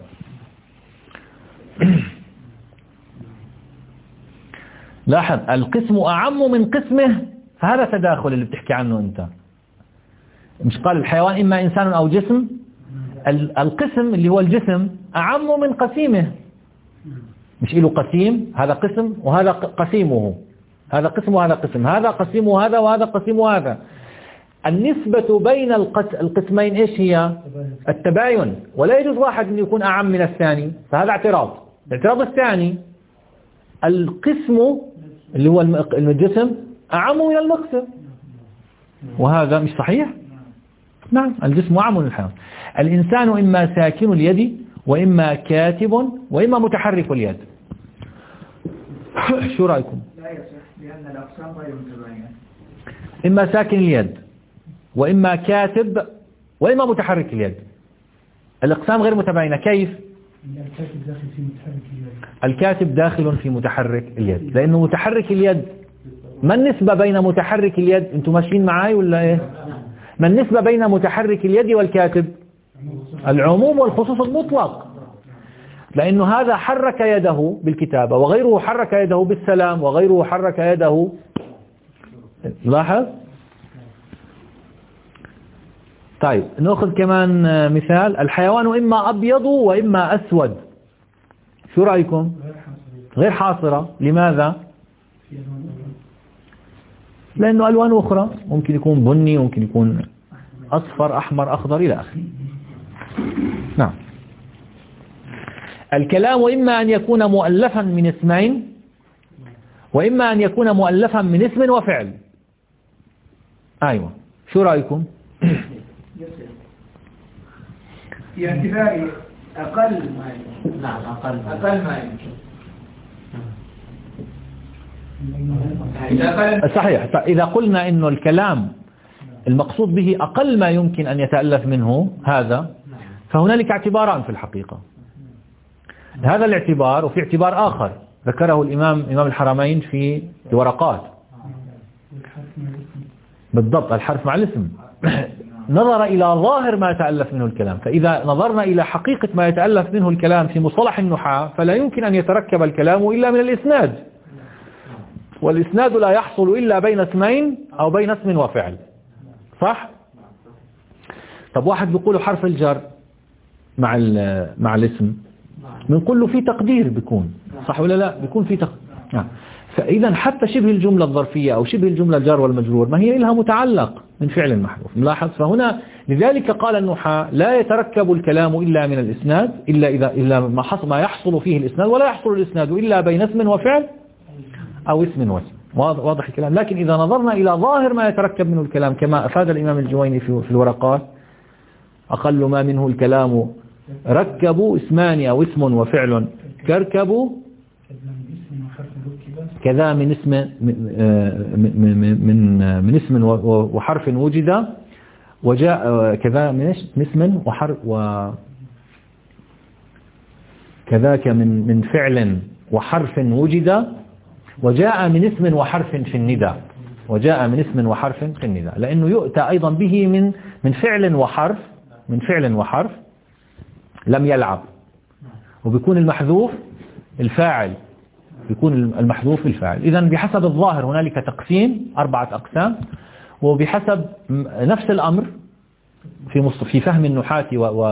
Speaker 1: لاحظ القسم أعم من قسمه، فهذا تداخل اللي بتحكي عنه أنت. مش قال الحيوان إما إنسان أو جسم؟ القسم اللي هو الجسم أعم من قسيمه. مش له قسيم، هذا قسم وهذا قسيمه، هذا قسم وهذا قسم، هذا قسيم هذا وهذا قسيم هذا. النسبة بين القسمين إيش هي؟ التباين، ولا يجوز واحد أن يكون أعم من الثاني، فهذا اعتراض. الاعتراض الثاني القسم اللي هو الجسم أعم من المقسم، وهذا مش صحيح. نعم الجسم أعم من الحيوان. الإنسان إما ساكن اليد وإما كاتب وإما متحرك اليد. شو رأيكم؟
Speaker 2: لا يصح لأن الأقسام غير متباينة.
Speaker 1: إما ساكن اليد وإما كاتب وإما متحرك اليد. الأقسام غير متباينة. كيف؟
Speaker 3: الكاتب داخل في متحرك اليد.
Speaker 1: الكاتب داخل في متحرك اليد، لأنه متحرك اليد. ما النسبة بين متحرك اليد؟ أنتم ماشيين معاي ولا إيه؟ ما النسبة بين متحرك اليد والكاتب؟ العموم والخصوص المطلق، لأنه هذا حرك يده بالكتابة وغيره حرك يده بالسلام وغيره حرك يده. لاحظ. طيب نأخذ كمان مثال. الحيوان إما أبيض وإما أسود. شو رأيكم؟ غير حاصرة. لماذا؟ لأنه ألوان أخرى، ممكن يكون بني، ممكن يكون أصفر أحمر أخضر إلى آخره. نعم. الكلام إما أن يكون مؤلفا من اسمين وإما أن يكون مؤلفا من اسم وفعل. أيوة. شو رأيكم؟
Speaker 2: في اعتبار أقل ما يمكن.
Speaker 4: نعم
Speaker 2: أقل ما يمكن.
Speaker 1: صحيح. إذا قلنا إنه الكلام المقصود به أقل ما يمكن أن يتألف منه هذا، فهنالك اعتباران في الحقيقة. هذا الاعتبار وفي اعتبار آخر ذكره إمام الحرمين في الورقات. بالضبط، الحرف مع الاسم. نظر إلى ظاهر ما يتألف منه الكلام. فإذا نظرنا إلى حقيقة ما يتألف منه الكلام في مصطلح النحاة، فلا يمكن أن يتركب الكلام إلا من الإسناد، والإسناد لا يحصل إلا بين اسمين أو بين اسم وفعل. صح؟ طب واحد بيقول حرف الجر مع الاسم، بنقول له في تقدير، بيكون صح ولا لا؟ بيكون في تقدير. فإذا حتى شبه الجملة الظرفية أو شبه الجملة الجار والمجرور ما هي لها متعلق من فعل محذوف. ملاحظ. فهنا لذلك قال النحاة لا يتركب الكلام إلا من الإسناد، إلا ما يحصل فيه الإسناد، ولا يحصل الإسناد إلا بين اسم وفعل أو اسم واسم. واضح الكلام. لكن إذا نظرنا إلى ظاهر ما يتركب منه الكلام كما أفاد الإمام الجويني في الورقات، أقل ما منه الكلام ركبوا اسمان أو اسم وفعل كركبوا كذا من اسم من اسم وحرف وجد وجاء كذا من اسم وحرف وكذاك من فعل وحرف وجد وجاء من اسم وحرف في الندى. وجاء من اسم وحرف في الندى، لأنه يؤتى أيضا به من فعل وحرف لم يلعب، وبيكون المحذوف الفاعل، بيكون المحذوف الفاعل. إذن بحسب الظاهر هنالك تقسيم 4 أقسام، وبحسب نفس الأمر في فهم النحاة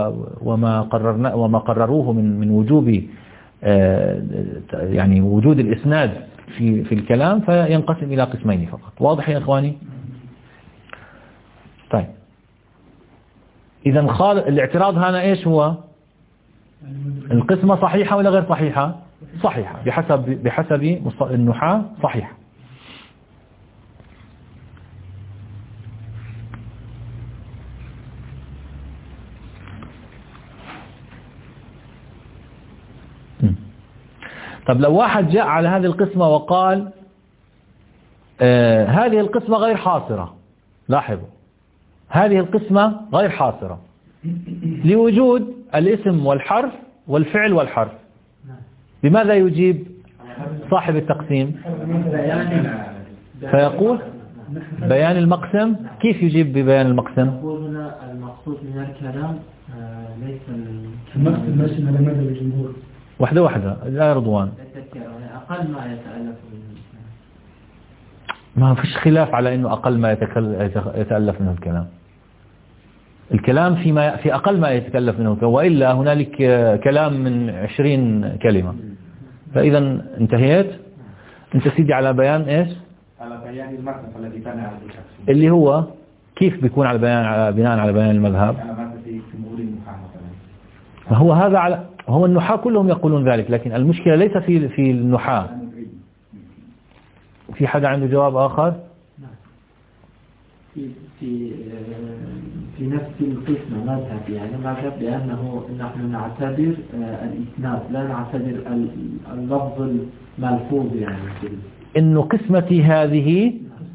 Speaker 1: وما قرروه من وجوب يعني وجود الإسناد في الكلام، فينقسم إلى قسمين فقط. واضح يا إخواني؟ طيب إذن الاعتراض هنا إيش هو؟ القسمة صحيحة ولا غير صحيحة؟ صحيحة بحسب النحاة صحيحة. طب لو واحد جاء على هذه القسمة وقال هذه القسمة غير حاصرة، لاحظوا هذه القسمة غير حاصرة لوجود الاسم والحرف والفعل والحرف، بماذا يجيب صاحب التقسيم؟ فيقول بيان المقسم. كيف يجيب ببيان المقسم؟
Speaker 4: نقول هنا المقصود من الكلام ليس
Speaker 3: المقسم ماشي على مدى الجمهور.
Speaker 1: واحدة لا رضوان.
Speaker 4: أقل ما يتألف منه.
Speaker 1: ما فيش خلاف على إنه أقل ما يتألف منه الكلام. الكلام في أقل ما يتكلف منه، وإلا هنالك كلام من 20 كلمة. فإذا انتهيت. انت سيدي على بيان ايش؟
Speaker 2: على بيان المقسم الذي بنى على التقسيم،
Speaker 1: اللي هو كيف بيكون على بناء على بيان المذهب.
Speaker 2: على ما في جمهور النحاة مثلا.
Speaker 1: فهو هذا هو النحاة كلهم يقولون ذلك، لكن المشكلة ليس في النحاة. في حدا عنده جواب آخر؟
Speaker 4: في نفس القسم مذهب، يعني مذهب لأنه نحن نعتبر الإسناد لا نعتبر اللفظ الملفوظ، يعني
Speaker 1: إنه قسمتي هذه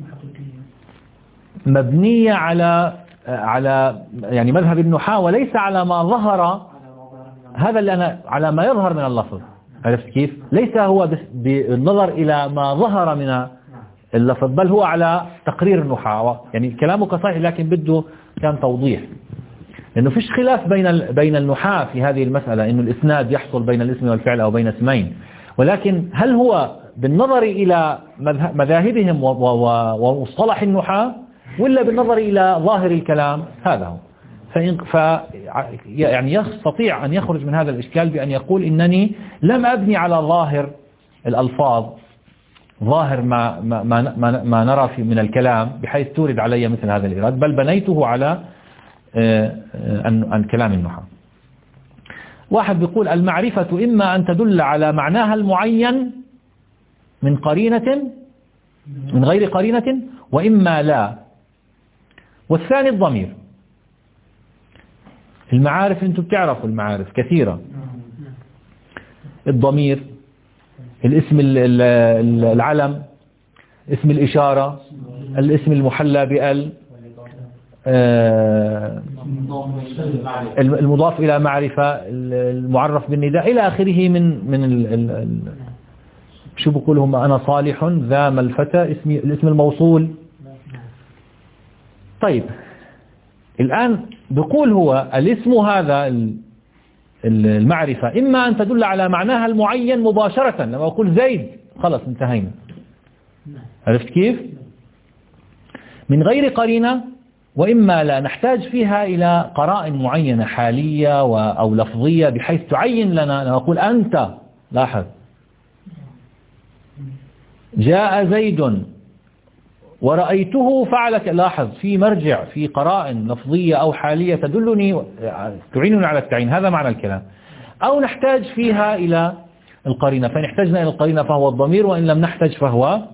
Speaker 1: مبنية على يعني مذهب النحاة، وليس على ما ظهر. هذا اللي أنا على ما يظهر من اللفظ. عرفت كيف؟ ليس هو بالنظر إلى ما ظهر من اللفظ، بل هو على تقرير النحاة. يعني كلامك صحيح، لكن بده كان توضيح، لأنه فيش خلاف بين النحاة في هذه المسألة، إنه الإسناد يحصل بين الاسم والفعل أو بين اسمين، ولكن هل هو بالنظر إلى مذاهبهم ومصطلح النحاة، ولا بالنظر إلى ظاهر الكلام؟ هذا هو. يعني يستطيع أن يخرج من هذا الإشكال بأن يقول إنني لم أبني على ظاهر الألفاظ، ظاهر ما نرى من الكلام بحيث تورد علي مثل هذا الإيراد، بل بنيته على أن كلام النحاة. واحد بيقول المعرفة إما أن تدل على معناها المعين من غير قرينة، وإما لا. والثاني الضمير. المعارف أنتم بتعرفوا المعارف كثيرة. الضمير، الاسم العلم، اسم الإشارة، الاسم المحلى بال، المضاف إلى معرفة، المعرف بالنداء إلى آخره من شو بقول هم أنا صالح ذا الفتى، الاسم الموصول. طيب الآن بقول هو الاسم هذا المعرفة إما أن تدل على معناها المعين مباشرة، لما أقول زيد خلص انتهينا. عرفت كيف؟ من غير قرينة، وإما لا نحتاج فيها إلى قرائن معينة حالية أو لفظية بحيث تعين لنا. لما أقول أنت، لاحظ جاء زيد ورأيته فعل، لاحظ في مرجع، في قرائن لفظية أو حالية تدلني تعينني على التعيين. هذا معنى الكلام. أو نحتاج فيها إلى القرينة، فإن احتجنا إلى القرينة فهو الضمير، وإن لم نحتاج فهو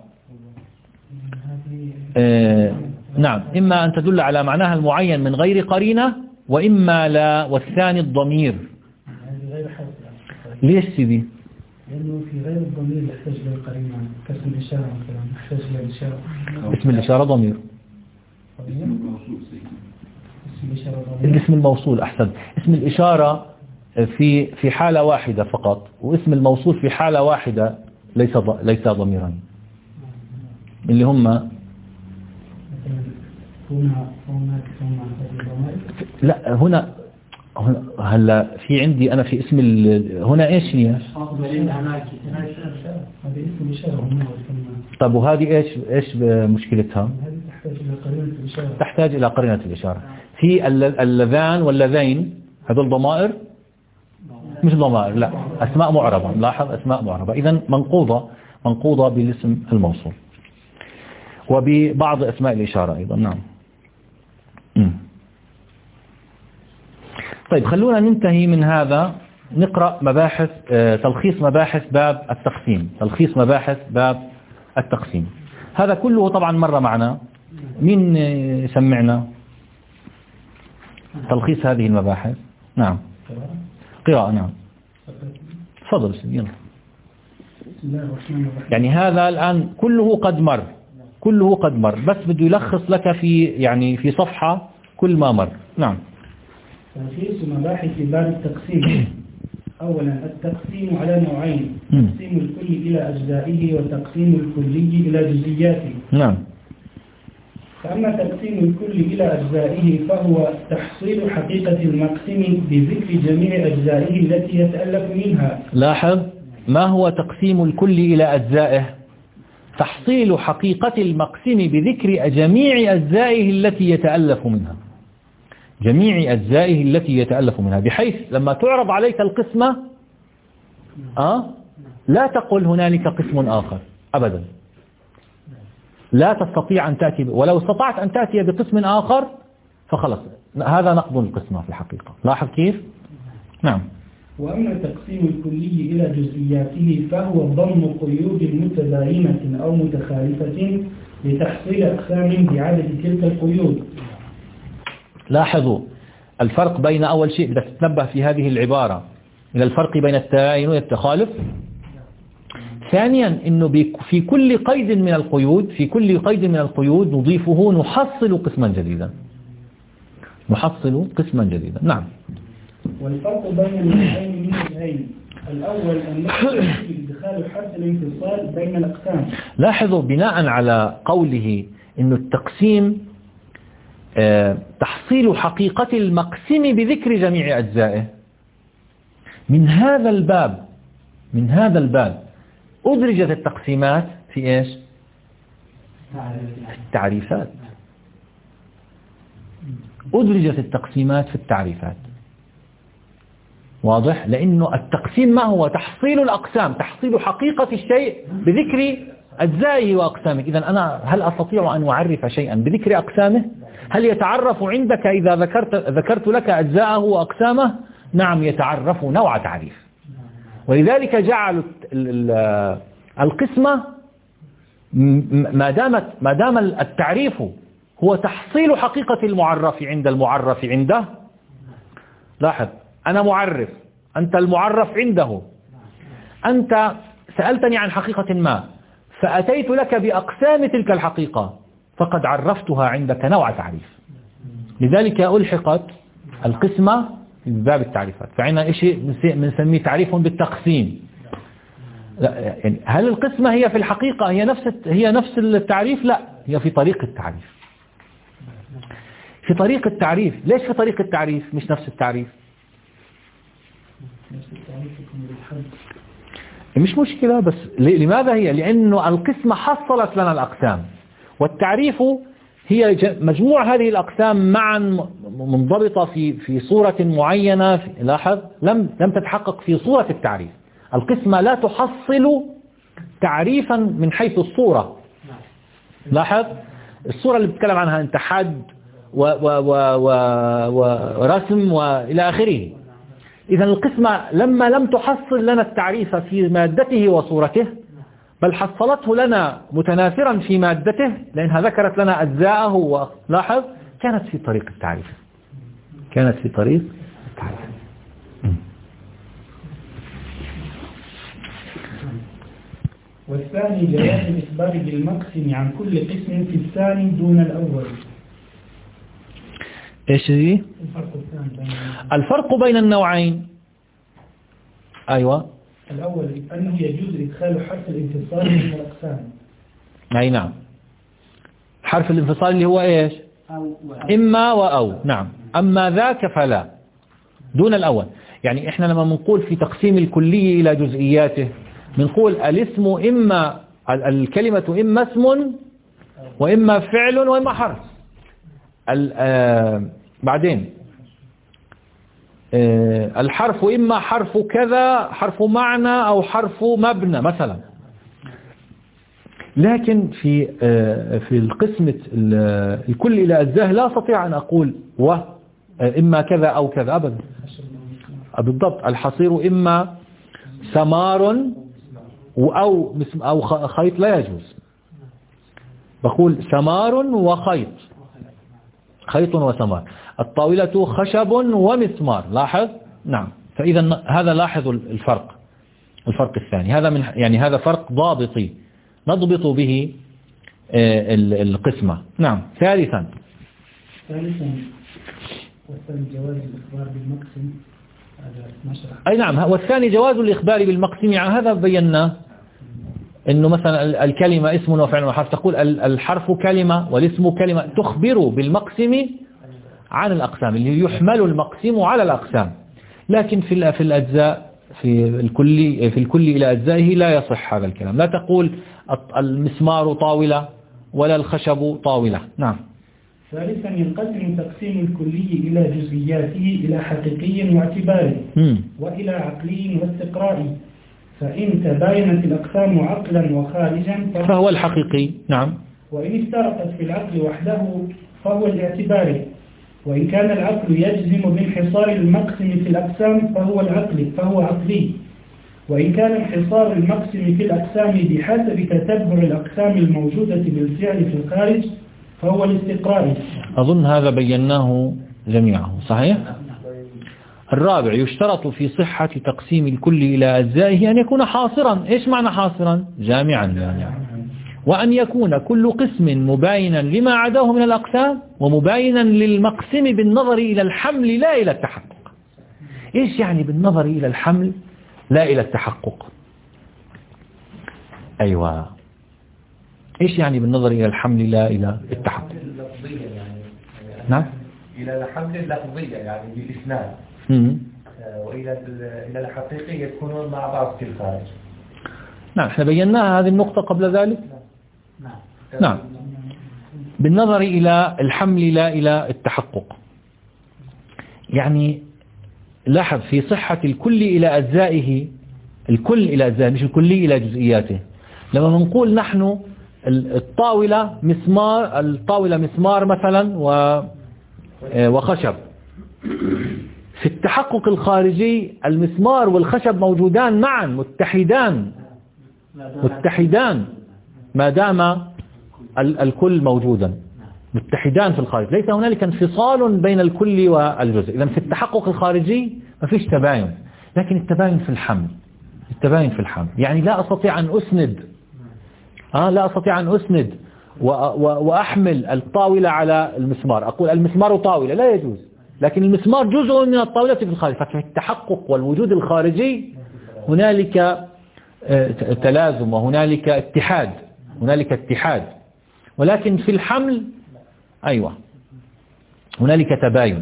Speaker 1: نعم، إما أن تدل على معناها المعين من غير قرينة، وإما لا. والثاني الضمير. ليش سيدي؟
Speaker 3: لأنه في غير الضمير يحتاج للقرينة، كاسم الإشارة مثلا يحتاج للإشارة.
Speaker 1: اسم الإشارة ضمير. الاسم الموصول أحسن. اسم الإشارة في حالة واحدة فقط، واسم الموصول في حالة واحدة ليس ضميرا، اللي هم لا هنا هلا في عندي أنا في اسم هنا إيش هي؟ طب وهذه إيش مشكلتها؟ تحتاج إلى قرينة الإشارة. في اللذان واللذين هذول ضمائر، مش ضمائر، لا أسماء معربة. لاحظ أسماء معربة، إذن منقوضة بالاسم الموصول، وببعض أسماء الإشارة أيضا. نعم. طيب خلونا ننتهي من هذا، نقرأ مباحث تلخيص مباحث باب التقسيم. تلخيص مباحث باب التقسيم هذا كله طبعا مرة معنا. مين سمعنا تلخيص هذه المباحث؟ نعم قراءة. نعم تفضل يلا. يعني هذا الآن كله قد مر، بس بده يلخص لك في صفحة كل ما مر. نعم.
Speaker 3: تلخيص مباحث باب التقسيم. أولا التقسيم على نوعين: تقسيم الكل إلى أجزائه، وتقسيم الكلي إلى جزئياته.
Speaker 1: نعم.
Speaker 3: فأما تقسيم الكل إلى أجزائه فهو تحصيل حقيقة المقسم بذكر جميع أجزائه التي يتألف منها.
Speaker 1: لاحظ، ما هو تقسيم الكل إلى أجزائه؟ تحصيل حقيقة المقسم بذكر جميع أجزائه التي يتألف منها، جميع أجزائه التي يتألف منها، بحيث لما تعرض عليك القسمة لا تقل هنالك قسم آخر أبدا، لا تستطيع أن تأتي، ولو استطعت أن تأتي بقسم آخر فخلص هذا نقض القسمة في الحقيقة. لاحظ كيف؟ نعم.
Speaker 3: وأما تقسيم الكلي إلى جزئياته فهو ضم قيود متباينة أو متخالفة لتحصيل أقسام بعدد تلك القيود.
Speaker 1: لاحظوا الفرق بين، أول شيء بدك تتنبه في هذه العبارة إلى الفرق بين التباين والتخالف. ثانيا أنه في كل قيد من القيود، في كل قيد من القيود نضيفه نحصل قسما جديدا، نحصل قسما جديدا. نعم.
Speaker 3: والفرق بين النوعين من وجهين، الأول أن إدخال حرف الانفصال بين الأقسام. لاحظوا
Speaker 1: بناء على قوله أن التقسيم تحصيل حقيقة المقسم بذكر جميع أجزائه، من هذا الباب أدرجت التقسيمات في إيش؟ التعريفات. أدرجت التقسيمات في التعريفات. واضح؟ لأنه التقسيم ما هو؟ تحصيل الأقسام، تحصيل حقيقة الشيء بذكر أجزائه وأقسامه. إذن أنا هل أستطيع أن أعرف شيئا بذكر أقسامه؟ هل يتعرف عندك إذا ذكرت لك أجزاءه وأقسامه؟ نعم يتعرف، نوع تعريف. ولذلك جعلوا القسمة ما دام التعريف هو تحصيل حقيقة المعرف عند المعرف عنده. لاحظ، أنا معرف، أنت المعرف عنده، أنت سألتني عن حقيقة ما فأتيت لك بأقسام تلك الحقيقة فقد عرفتها عندك نوع تعريف. لذلك ألحقت القسمة من باب التعريفات. فعندنا شيء بنسميه تعريف بالتقسيم. يعني هل القسمة هي في الحقيقة هي نفس التعريف؟ لا، هي في طريق التعريف. في طريق التعريف. ليش في طريق التعريف مش نفس التعريف؟ مش مشكلة، بس لماذا هي؟ لأنه القسمة حصلت لنا الأقسام، والتعريف هي مجموع هذه الأقسام معا منضبطة في صورة معينة. لاحظ، لم تتحقق في صورة التعريف. القسمة لا تحصل تعريفا من حيث الصورة. لاحظ، الصورة اللي بتكلم عنها أنت حد ورسم وإلى آخره. إذا القسمة لما لم تحصل لنا التعريف في مادته وصورته، بل حصلته لنا متناثرا في مادته لأنها ذكرت لنا أجزاءه. لاحظ، كانت في طريق التعريف.
Speaker 3: والثاني جواز الإخبار بالمقسم عن كل قسم في الثاني دون الأول.
Speaker 1: إيش هي؟ الفرق بين النوعين. أيوة.
Speaker 3: الأول أنه يجوز إدخال حرف الانفصال من الأقسام.
Speaker 1: أي نعم، حرف الانفصال اللي هو إيش؟ إما وأو. نعم. أما ذاك فلا، دون الأول. يعني إحنا لما بنقول في تقسيم الكلي إلى جزئياته بنقول الاسم إما الكلمة إما اسم وإما فعل وإما حرف. بعدين الحرف إما حرف كذا، حرف معنى أو حرف مبنى مثلا. لكن في القسمة الكل إلى أجزاء لا أستطيع أن أقول إما كذا أو كذا أبدا. بالضبط، الحصير إما سمار أو خيط لا يجوز. بقول سمار وخيط، خيط وسمار. الطاولة خشب ومسمار. لاحظ. نعم. فإذا هذا لاحظ الفرق الثاني. هذا فرق ضابطي نضبط به القسمة. نعم. ثالثا
Speaker 3: والثاني جواز الإخبار بالمقسم.
Speaker 1: أي نعم. والثاني جواز الإخبار بالمقسم. هذا بينا إنه مثلا الكلمة اسم وفعل وحرف، تقول الحرف كلمة والاسم كلمة، تخبر بالمقسم عن الأقسام اللي يحمل المقسم على الأقسام. لكن في الأجزاء في الكل إلى أجزائه لا يصح هذا الكلام. لا تقول المسمار طاولة ولا الخشب طاولة. نعم.
Speaker 3: ثالثا ينقسم تقسيم الكلي إلى جزئياته إلى حقيقي واعتباري وإلى عقلي واستقرائي. فإن تباينت الأقسام عقلا وخارجا
Speaker 1: فهو الحقيقي. نعم.
Speaker 3: وإن افترقت في العقل وحده فهو الاعتباري. وإن كان العقل يجزم بانحصار المقسم في الأقسام فهو عقلي. وإن كان انحصار المقسم في الأقسام بحسب تتبع الأقسام الموجودة بالفعل في الخارج فهو الاستقرائي.
Speaker 1: أظن هذا بيناه جميعه. صحيح؟ الرابع يشترط في صحة تقسيم الكل إلى أجزائه أن يكون حاصرا. إيش معنى حاصرا؟ جامعا يعني. وأن يكون كل قسم مباينا لما عداه من الأقسام ومباينا للمقسم بالنظر إلى الحمل لا إلى التحقق. إيش يعني بالنظر إلى الحمل لا إلى التحقق؟ أيوة، إيش يعني بالنظر إلى الحمل لا إلى التحقق؟ نعم،
Speaker 5: إلى الحمل اللفظية يعني بالإسناد، وإلى الحقيقي يكونون مع بعض في الخارج.
Speaker 1: نعم، احنا بيناها هذه النقطة قبل ذلك. نعم، بالنظر إلى الحمل لا إلى التحقق. يعني لاحظ في صحة الكل إلى أجزائه، الكل إلى أجزائه مش الكلي إلى جزئياته. لما نقول نحن الطاولة مسمار مثلا وخشب، في التحقق الخارجي المسمار والخشب موجودان معا متحدان ما دام الكل موجودا، متحدان في الخارج، ليس هنالك انفصال بين الكل والجزء. إذن في التحقق الخارجي ما فيش تباين، لكن التباين في الحمل. يعني لا أستطيع أن أسند وأحمل الطاولة على المسمار، أقول المسمار طاولة، لا يجوز، لكن المسمار جزء من الطاولة في الخارج. ففي التحقق والوجود الخارجي هنالك تلازم وهنالك اتحاد، ولكن في الحمل أيوة هنالك تباين.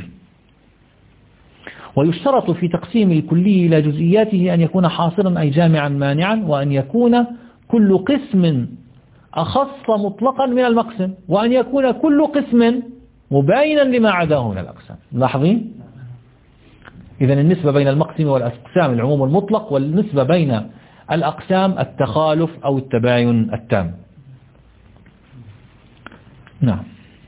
Speaker 1: ويشترط في تقسيم الكلي إلى جزئياته أن يكون حاصرا أي جامعا مانعا، وأن يكون كل قسم أخص مطلقا من المقسم، وأن يكون كل قسم مباينا لما عداه من الأقسام. لاحظين؟ إذن النسبة بين المقسم والأقسام العموم المطلق، والنسبة بين الأقسام التخالف أو التباين التام. نعم.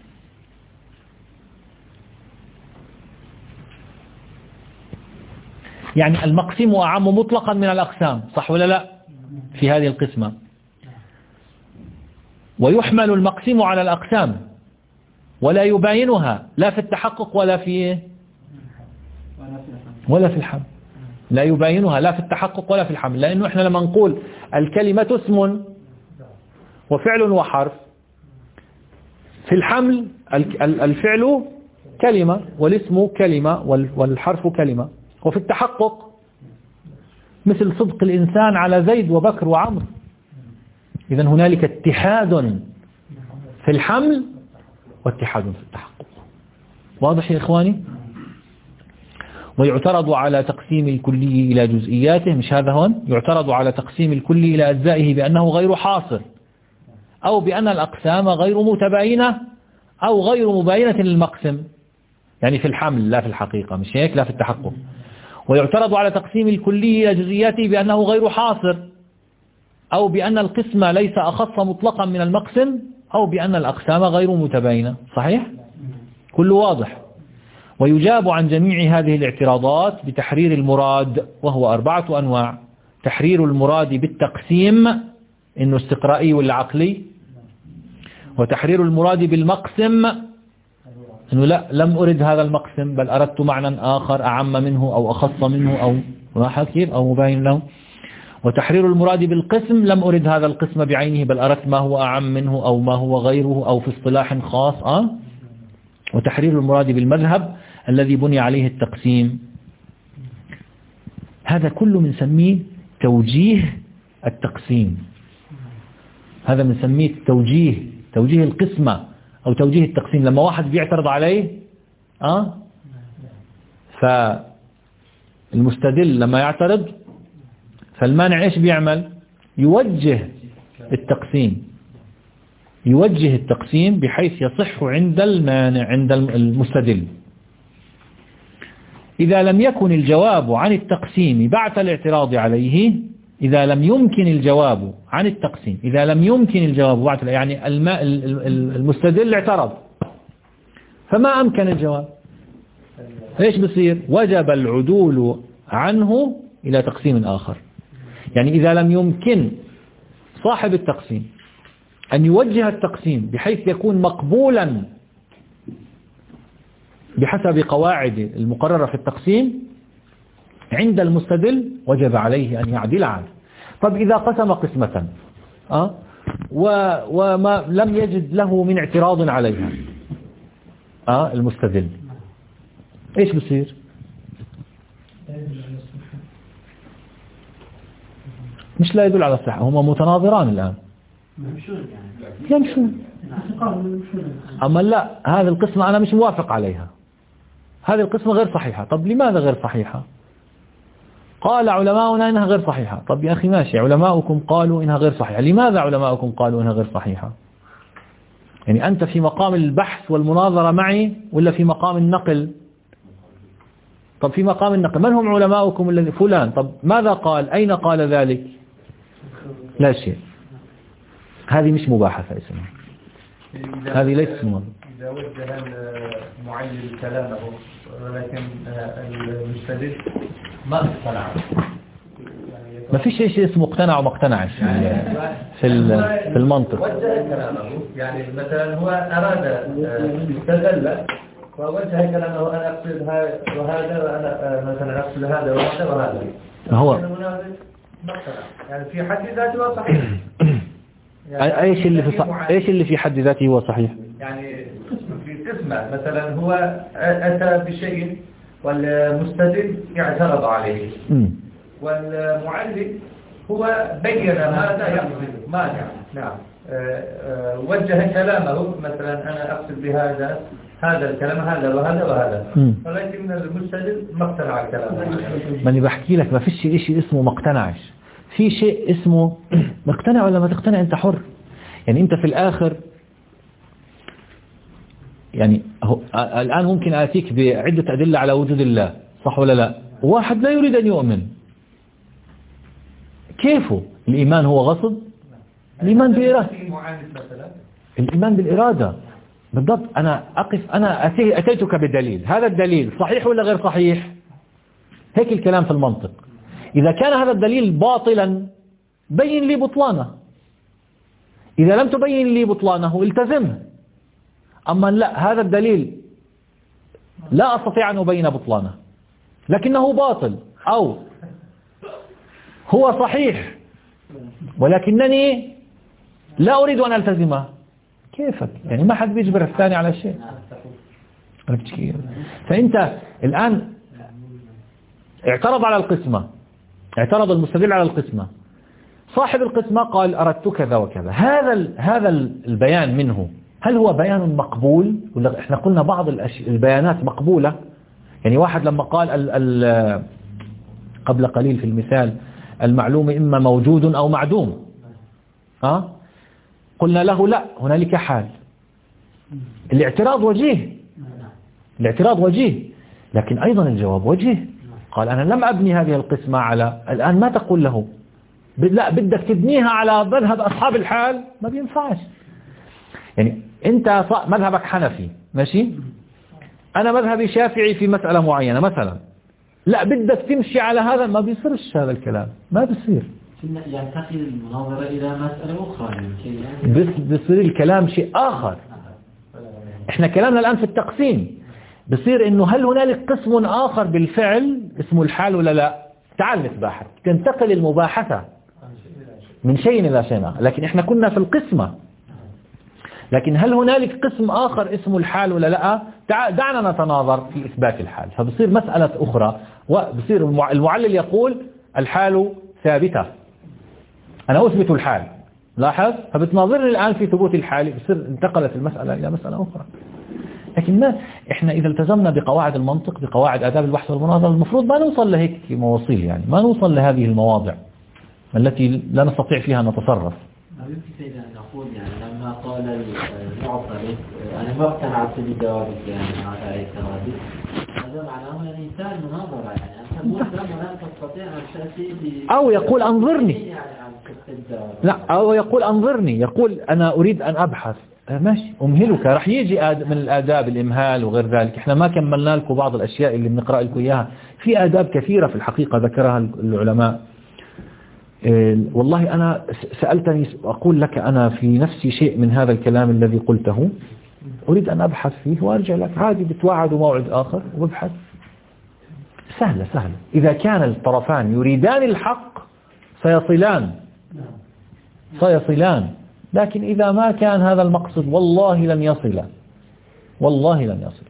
Speaker 1: يعني المقسم أعم مطلقا من الأقسام، صح ولا لا؟ في هذه القسمة. ويحمل المقسم على الأقسام ولا يباينها لا في التحقق ولا في الحمل. لا يباينها لا في التحقق ولا في الحمل، لأنه إحنا لما نقول الكلمة اسم وفعل وحرف، في الحمل الفعل كلمة والاسم كلمة والحرف كلمة، وفي التحقق مثل صدق الإنسان على زيد وبكر وعمر. إذن هنالك اتحاد في الحمل واتحاد في التحقق. واضح يا إخواني؟ ويعترض على تقسيم الكلي إلى جزئياته، مش هذا هون، يعترض على تقسيم الكلي إلى أجزائه بأنه غير حاصر، أو بأن الأقسام غير متباينة أو غير مباينة للمقسم، يعني في الحمل لا في الحقيقة، مش هيك، لا في التحقق. ويعترض على تقسيم الكلي إلى جزئياته بأنه غير حاصر، أو بأن القسم ليس أخص مطلقا من المقسم، أو بأن الأقسام غير متباينة. صحيح؟ كله واضح. ويجاب عن جميع هذه الاعتراضات بتحرير المراد، وهو 4 أنواع: تحرير المراد بالتقسيم، إنه استقرائي ولا عقلي، وتحرير المراد بالمقسم، إنه لا، لم أرد هذا المقسم بل أردت معنى آخر أعم منه أو أخص منه أو لاحظ كيف، أو مباين له. وتحرير المراد بالقسم، لم أرد هذا القسم بعينه بل أردت ما هو أعم منه أو ما هو غيره أو في اصطلاح خاص. وتحرير المراد بالمذهب الذي بني عليه التقسيم. هذا كله بنسميه توجيه التقسيم. هذا بنسميه توجيه القسمة أو توجيه التقسيم. لما واحد بيعترض عليه فالمستدل لما يعترض فالمانع إيش بيعمل؟ يوجه التقسيم بحيث يصح عند المانع عند المستدل. إذا لم يكن الجواب عن التقسيم بعد الاعتراض عليه، إذا لم يمكن الجواب عن التقسيم، إذا لم يمكن الجواب بعد، يعني المستدل اعترض فما أمكن الجواب، إيش بصير؟ وجب العدول عنه إلى تقسيم آخر. يعني إذا لم يمكن صاحب التقسيم أن يوجه التقسيم بحيث يكون مقبولا بحسب قواعد المقررة في التقسيم عند المستدل، وجب عليه أن يعدل عنه. طب إذا قسم قسمة وما لم يجد له من اعتراض عليها المستدل، إيش بصير؟ مش لا يدل على الصحة، هما متناظران الآن يمشون. أما لا، هذه القسمة أنا مش موافق عليها، هذه القسمة غير صحيحة. طب لماذا غير صحيحة؟ قال علماؤنا إنها غير صحيحة. طب يا أخي ماشي، علماؤكم قالوا إنها غير صحيحة، لماذا علماؤكم قالوا إنها غير صحيحة؟ يعني أنت في مقام البحث والمناظرة معي ولا في مقام النقل؟ طب في مقام النقل، من هم علماؤكم الذي فلان؟ طب ماذا قال؟ أين قال ذلك؟ لا شيء. هذه مش مباحثة اسمها، هذه ليست مباحثة.
Speaker 5: إذا وجه المعلل كلامه ولكن المستدل ما اقتنع،
Speaker 1: ما فيش شيء اسمه اقتنع وما اقتنعش في المنطق.
Speaker 5: وجه كلامه، يعني مثلا هو أراد استدل ووجه كلامه أنا أقصد وهذا وأنا مثلا أقصد هذا وهذا وهذا،
Speaker 1: هو
Speaker 5: يعني في حد ذاته صحيح.
Speaker 1: يعني ايش اللي في حد ذاته هو صحيح؟
Speaker 5: يعني في قسمة مثلا هو أتى بشيء والمستدل اعترض عليه، والمعلل هو بين ماذا يقصد ماذا. نعم. وجه كلامه مثلا أنا أقصد بهذا هذا الكلام هذا وهذا وهذا، ولكن المستدل ما اقتنع الكلام.
Speaker 1: ماني بحكي لك ما فيش شيء اسمه ما اقتنعش، في شيء اسمه مقتنع ولا ما تقتنع، انت حر. يعني انت في الاخر يعني الان ممكن اتيك بعدة ادلة على وجود الله، صح ولا لا؟ واحد لا يريد ان يؤمن، كيفه؟ الايمان هو غصب؟ الايمان بإرادة، الايمان بالإرادة بالضبط. انا اتيتك بدليل، هذا الدليل صحيح ولا غير صحيح؟ هيك الكلام في المنطق. إذا كان هذا الدليل باطلا بين لي بطلانه، إذا لم تبين لي بطلانه التزمه. أما لا، هذا الدليل لا أستطيع أن أبين بطلانه لكنه باطل، أو هو صحيح ولكنني لا أريد أن ألتزمه، كيفك؟ يعني ما حد بيجبر الثاني على شيء. فأنت الآن اعترض على القسمة، اعترض المستدل على القسمة، صاحب القسمة قال أردت كذا وكذا، هذا البيان منه هل هو بيان مقبول؟ ولا احنا قلنا بعض البيانات مقبولة. يعني واحد لما قال قبل قليل في المثال المعلوم إما موجود أو معدوم، قلنا له لا، هنالك حال. الاعتراض وجيه، لكن أيضا الجواب وجيه. قال أنا لم أبني هذه القسمة على، الآن ما تقول له لا بدك تبنيها على مذهب أصحاب الحال، ما بينفعش. يعني أنت مذهبك حنفي ماشي، أنا مذهبي شافعي في مسألة معينة مثلا، لا بدك تمشي على هذا، ما بيصيرش هذا الكلام، ما بيصير.
Speaker 4: ينتقل المناظرة إلى مسألة أخرى،
Speaker 1: بيصير الكلام شيء آخر. احنا كلامنا الآن في التقسيم، بصير انه هل هنالك قسم آخر بالفعل اسمه الحال ولا لا؟ تعال نتباحث، تنتقل المباحثة من شيء إلى شيء آخر. لكن احنا كنا في القسمة، لكن هل هنالك قسم آخر اسمه الحال ولا لا؟ دعنا نتناظر في إثبات الحال. فبصير مسألة أخرى، وبصير المعلل يقول الحال ثابتة، أنا أثبت الحال، لاحظ؟ فبتناظرني الآن في ثبوت الحالي، بصير انتقلت المسألة إلى مسألة أخرى. لكن ما إحنا إذا التزمنا بقواعد المنطق، بقواعد آداب البحث والمناظرة، المفروض ما نوصل لهيك مواصيل، يعني ما نوصل لهذه المواضع التي لا نستطيع فيها أن نتصرف.
Speaker 4: يمكن سيدنا أن نقول يعني لما قال المعترض أنا ما اقتنعت بجوابك يعني على اعتراضي، هذا معناه يعني إنسان مناظرة، يعني أنت مسلم ولا تستطيع أن تأتي
Speaker 1: أو يقول أنظرني، لا أو يقول أنظرني، يقول أنا أريد أن أبحث، ماشي أمهلك، رح يجي من الآداب الإمهال وغير ذلك. إحنا ما كملنا لكم بعض الأشياء اللي بنقرأ لكم إياها، في آداب كثيرة في الحقيقة ذكرها العلماء. والله أنا سألتني، أقول لك أنا في نفسي شيء من هذا الكلام الذي قلته أريد أن أبحث فيه وأرجع لك، عادي بتوعد موعد آخر وببحث. سهلة سهلة، إذا كان الطرفان يريدان الحق سيصلان، لكن إذا ما كان هذا المقصد والله لن يصل، والله لن يصل.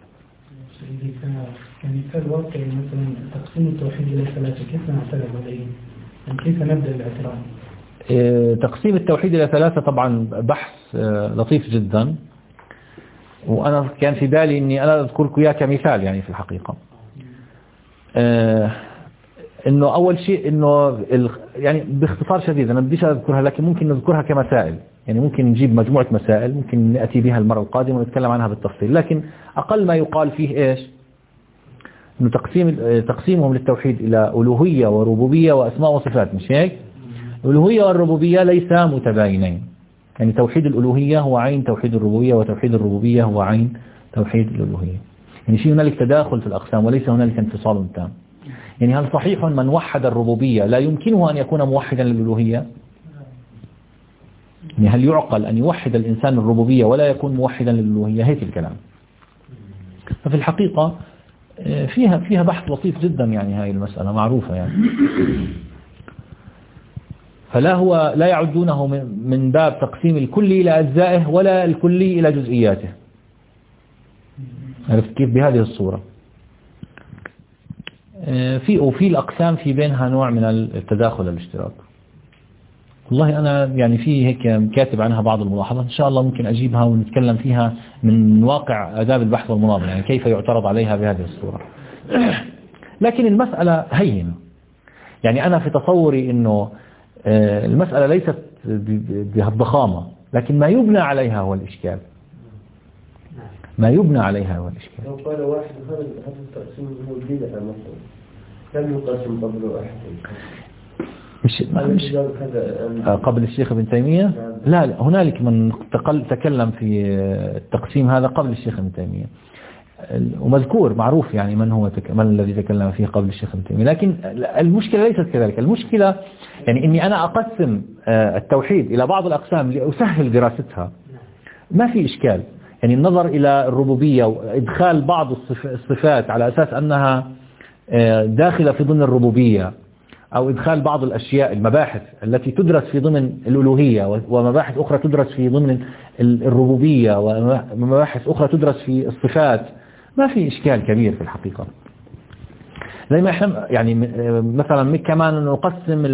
Speaker 3: كمثال واقعي مثلا تقسيم التوحيد إلى ثلاثة، كيف نعترض عليه؟ كيف نبدأ الاعتراض؟
Speaker 1: تقسيم التوحيد إلى ثلاثة طبعا بحث لطيف جدا، وأنا كان في بالي أني أنا أذكرك إياه كمثال يعني في الحقيقة. إنه أول شيء إنه يعني باختصار شديد أنا بديش أذكرها، لكن ممكن نذكرها كمسائل، يعني ممكن نجيب مجموعة مسائل ممكن نأتي بها المرة القادمة ونتكلم عنها بالتفصيل، لكن أقل ما يقال فيه إيش؟ إنه تقسيمهم للتوحيد إلى ألوهية وربوبية وأسماء وصفات، مش هيك؟ الألوهية والربوبية ليسا متباينين، يعني توحيد الألوهية هو عين توحيد الربوبية، وتوحيد الربوبية هو عين توحيد الألوهية. يعني في هنالك تداخل في الأقسام وليس هنالك انفصال تام. يعني هل صحيح من وحد الربوبية لا يمكنه أن يكون موحدا للألوهية؟ يعني هل يعقل أن يوحد الإنسان الربوبية ولا يكون موحدا للألوهية؟ هيك الكلام. ففي الحقيقة فيها بحث لطيف جدا، يعني هاي المسألة معروفة يعني. لا يعدونه من باب تقسيم الكلي إلى أجزائه ولا الكلي إلى جزئياته. عرفت كيف؟ بهذه الصورة. وفي الأقسام في بينها نوع من التداخل الاشتراك. والله أنا يعني في هيك كاتب عنها بعض الملاحظات، إن شاء الله ممكن أجيبها ونتكلم فيها من واقع آداب البحث والمناظرة، يعني كيف يعترض عليها بهذه الصورة. لكن المسألة هينة، يعني أنا في تصوري إنه المسألة ليست بهالضخامة، لكن ما يبنى عليها هو الإشكال. ما يبنى عليها هو الإشكال.
Speaker 6: لو قال واحد هذا التقسيم هو البدعة مثلا لم يقسم قبل واحد،
Speaker 1: مش قبل الشيخ ابن تيمية؟ لا هنالك من تكلم في التقسيم هذا قبل الشيخ ابن تيمية، ومذكور معروف يعني من الذي تكلم فيه قبل الشيخ ابن تيمية. لكن المشكلة ليست كذلك، المشكلة يعني إني أنا أقسم التوحيد إلى بعض الأقسام لأسهل دراستها، ما في إشكال. يعني النظر إلى الربوبية وإدخال بعض الصفات على أساس أنها داخلة في ضمن الربوبية، أو إدخال بعض الأشياء المباحث التي تدرس في ضمن الألوهية، ومباحث أخرى تدرس في ضمن الربوبية، ومباحث أخرى تدرس في الصفات، ما في إشكال كبير في الحقيقة. زي ما احنا يعني مثلا كمان نقسم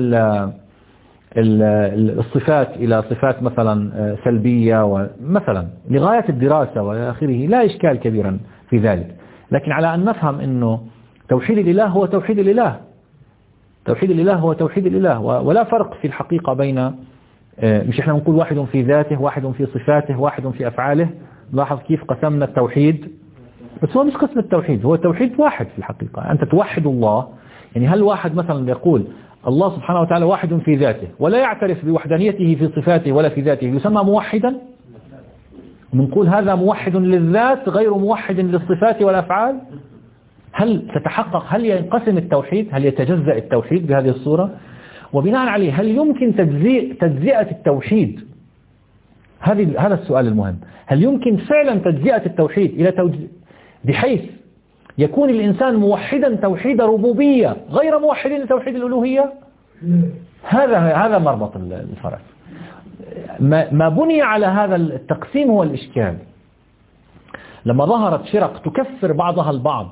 Speaker 1: الصفات إلى صفات مثلا سلبية ومثلا لغاية الدراسة وآخره، لا إشكال كبيرا في ذلك. لكن على أن نفهم أنه توحيد الإله هو توحيد الإله، توحيد الإله هو توحيد الإله، ولا فرق في الحقيقة بين مش احنا نقول واحد في ذاته، واحد في صفاته، واحد في أفعاله. لاحظ كيف قسمنا التوحيد، بس هو مش قسم التوحيد، هو التوحيد واحد في الحقيقة. أنت توحد الله، يعني هل واحد مثلا يقول الله سبحانه وتعالى واحد في ذاته ولا يعترف بوحدانيته في صفاته ولا في ذاته، يسمى موحدا؟ نقول هذا موحد للذات غير موحد للصفات والأفعال. هل تتحقق، هل ينقسم التوحيد، هل يتجزأ التوحيد بهذه الصورة؟ وبناء عليه هل يمكن تجزئة التوحيد؟ هذا السؤال المهم. هل يمكن فعلا تجزئة التوحيد إلى بحيث يكون الإنسان موحدا توحيد ربوبية غير موحد لتوحيد الألوهية؟ هذا مربط الفرس. ما بني على هذا التقسيم هو الإشكال. لما ظهرت فرق تكفر بعضها البعض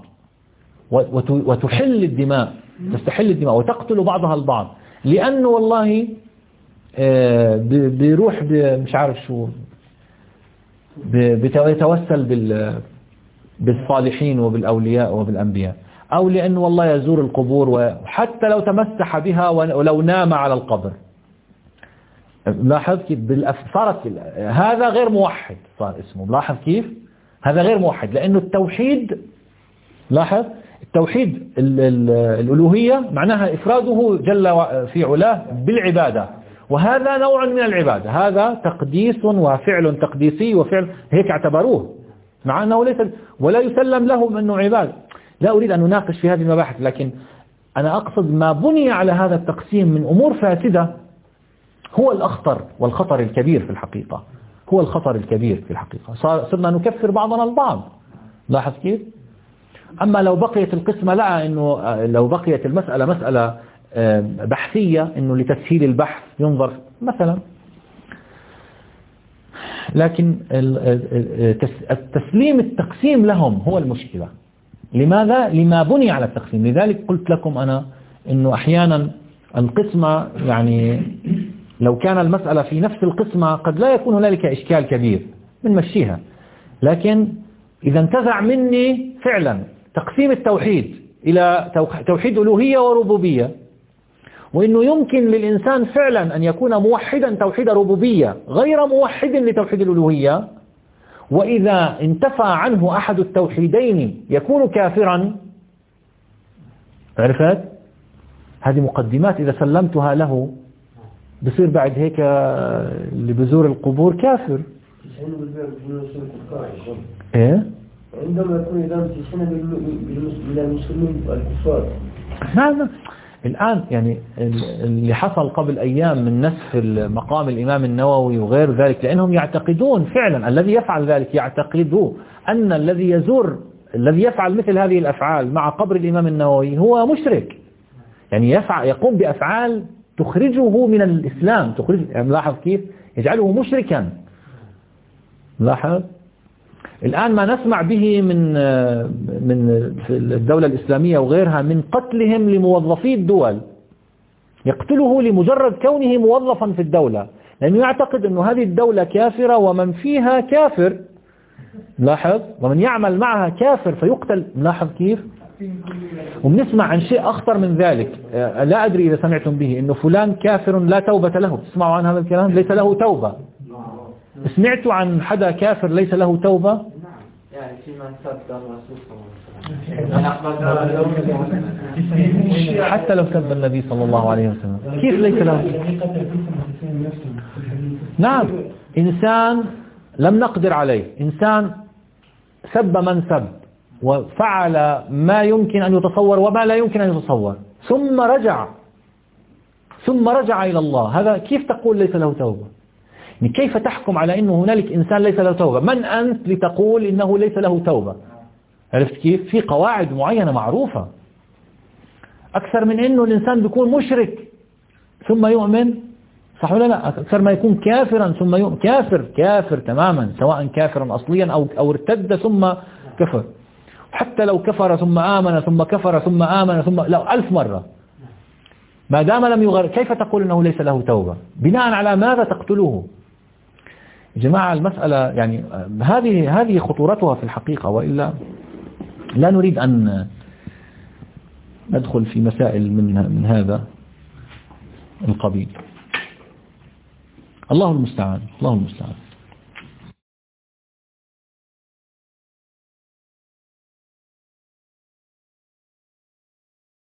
Speaker 1: وتحل الدماء، تستحل الدماء وتقتل بعضها البعض، لأنه والله بيروح مش عارف شو بيتوسل بالصالحين وبالأولياء وبالأنبياء، أو لأنه والله يزور القبور، وحتى لو تمسح بها ولو نام على القبر. لاحظ كيف صارت هذا غير موحد، صار اسمه. لاحظ كيف هذا غير موحد، لأنه التوحيد، لاحظ التوحيد الألوهية معناها إفراده جل في علاه بالعبادة، وهذا نوع من العبادة، هذا تقديس وفعل تقديسي وفعل هيك اعتبروه، مع أنه ليس ولا يسلم لهم أنه عبادة. لا أريد أن نناقش في هذه المباحث، لكن أنا أقصد ما بني على هذا التقسيم من أمور فاسدة هو الأخطر والخطر الكبير في الحقيقة، هو الخطر الكبير في الحقيقة. صرنا نكفر بعضنا البعض. لاحظ كيف؟ أما لو بقيت القسمة، لا، إنه لو بقيت المسألة مسألة بحثية، إنه لتسهيل البحث ينظر مثلا، لكن التقسيم لهم هو المشكلة. لماذا؟ لما بني على التقسيم. لذلك قلت لكم أنا إنه أحيانا القسمة، يعني لو كان المسألة في نفس القسمة قد لا يكون هنالك إشكال كبير بنمشيها، لكن إذا انتزع مني فعلا تقسيم التوحيد إلى توحيد ألوهية وربوبية، وإنه يمكن للإنسان فعلا أن يكون موحدا توحيد ربوبية غير موحد لتوحيد الألوهية، وإذا انتفى عنه أحد التوحيدين يكون كافرا. عرفت؟ هذه مقدمات إذا سلمتها له بصير بعد هيك اللي بزور القبور كافر. إيه؟
Speaker 6: عندما يكون إذا تسنى بالمسلمين والكفار.
Speaker 1: نعم. الآن يعني اللي حصل قبل أيام من نسف مقام الإمام النووي وغير ذلك، لأنهم يعتقدون فعلا الذي يفعل ذلك يعتقد أن الذي يفعل مثل هذه الأفعال مع قبر الإمام النووي هو مشرك، يعني يقوم بأفعال تخرجه من الإسلام، لاحظ كيف يجعله مشركا. لاحظ الآن ما نسمع به من الدولة الإسلامية وغيرها من قتلهم لموظفي الدول، يقتله لمجرد كونه موظفا في الدولة، لأنه يعتقد أن هذه الدولة كافرة ومن فيها كافر. لاحظ، ومن يعمل معها كافر فيقتل. لاحظ كيف. وبنسمع عن شيء أخطر من ذلك، لا أدري إذا سمعتم به، إنه فلان كافر لا توبة له. تسمعوا عن هذا الكلام؟ ليس له توبة. سمعتوا عن حدا كافر ليس له توبة؟
Speaker 4: نعم، يعني في من سب الرسول صلى الله عليه وسلم،
Speaker 1: حتى لو سب النبي صلى الله عليه وسلم كيف ليس له؟ نعم، إنسان لم نقدر عليه، إنسان سب من سب وفعل ما يمكن أن يتصور وما لا يمكن أن يتصور، ثم رجع إلى الله، هذا كيف تقول ليس له توبة؟ كيف تحكم على أنه هنالك إنسان ليس له توبة؟ من أنت لتقول إنه ليس له توبة؟ عرفت كيف؟ في قواعد معينة معروفة. أكثر من أنه الإنسان بيكون مشرك ثم يؤمن، صح ولا لا؟ أكثر ما يكون كافرا ثم يؤمن، كافر تماما، سواء كافرا أصليا أو ارتد ثم كفر. حتى لو كفر ثم آمن ثم كفر ثم آمن ثم 1000 مرة، ما دام لم يغير، كيف تقول أنه ليس له توبة؟ بناء على ماذا تقتله؟ جماعة المسألة يعني هذه خطورتها في الحقيقة، وإلا لا نريد أن ندخل في مسائل من هذا القبيل. الله المستعان.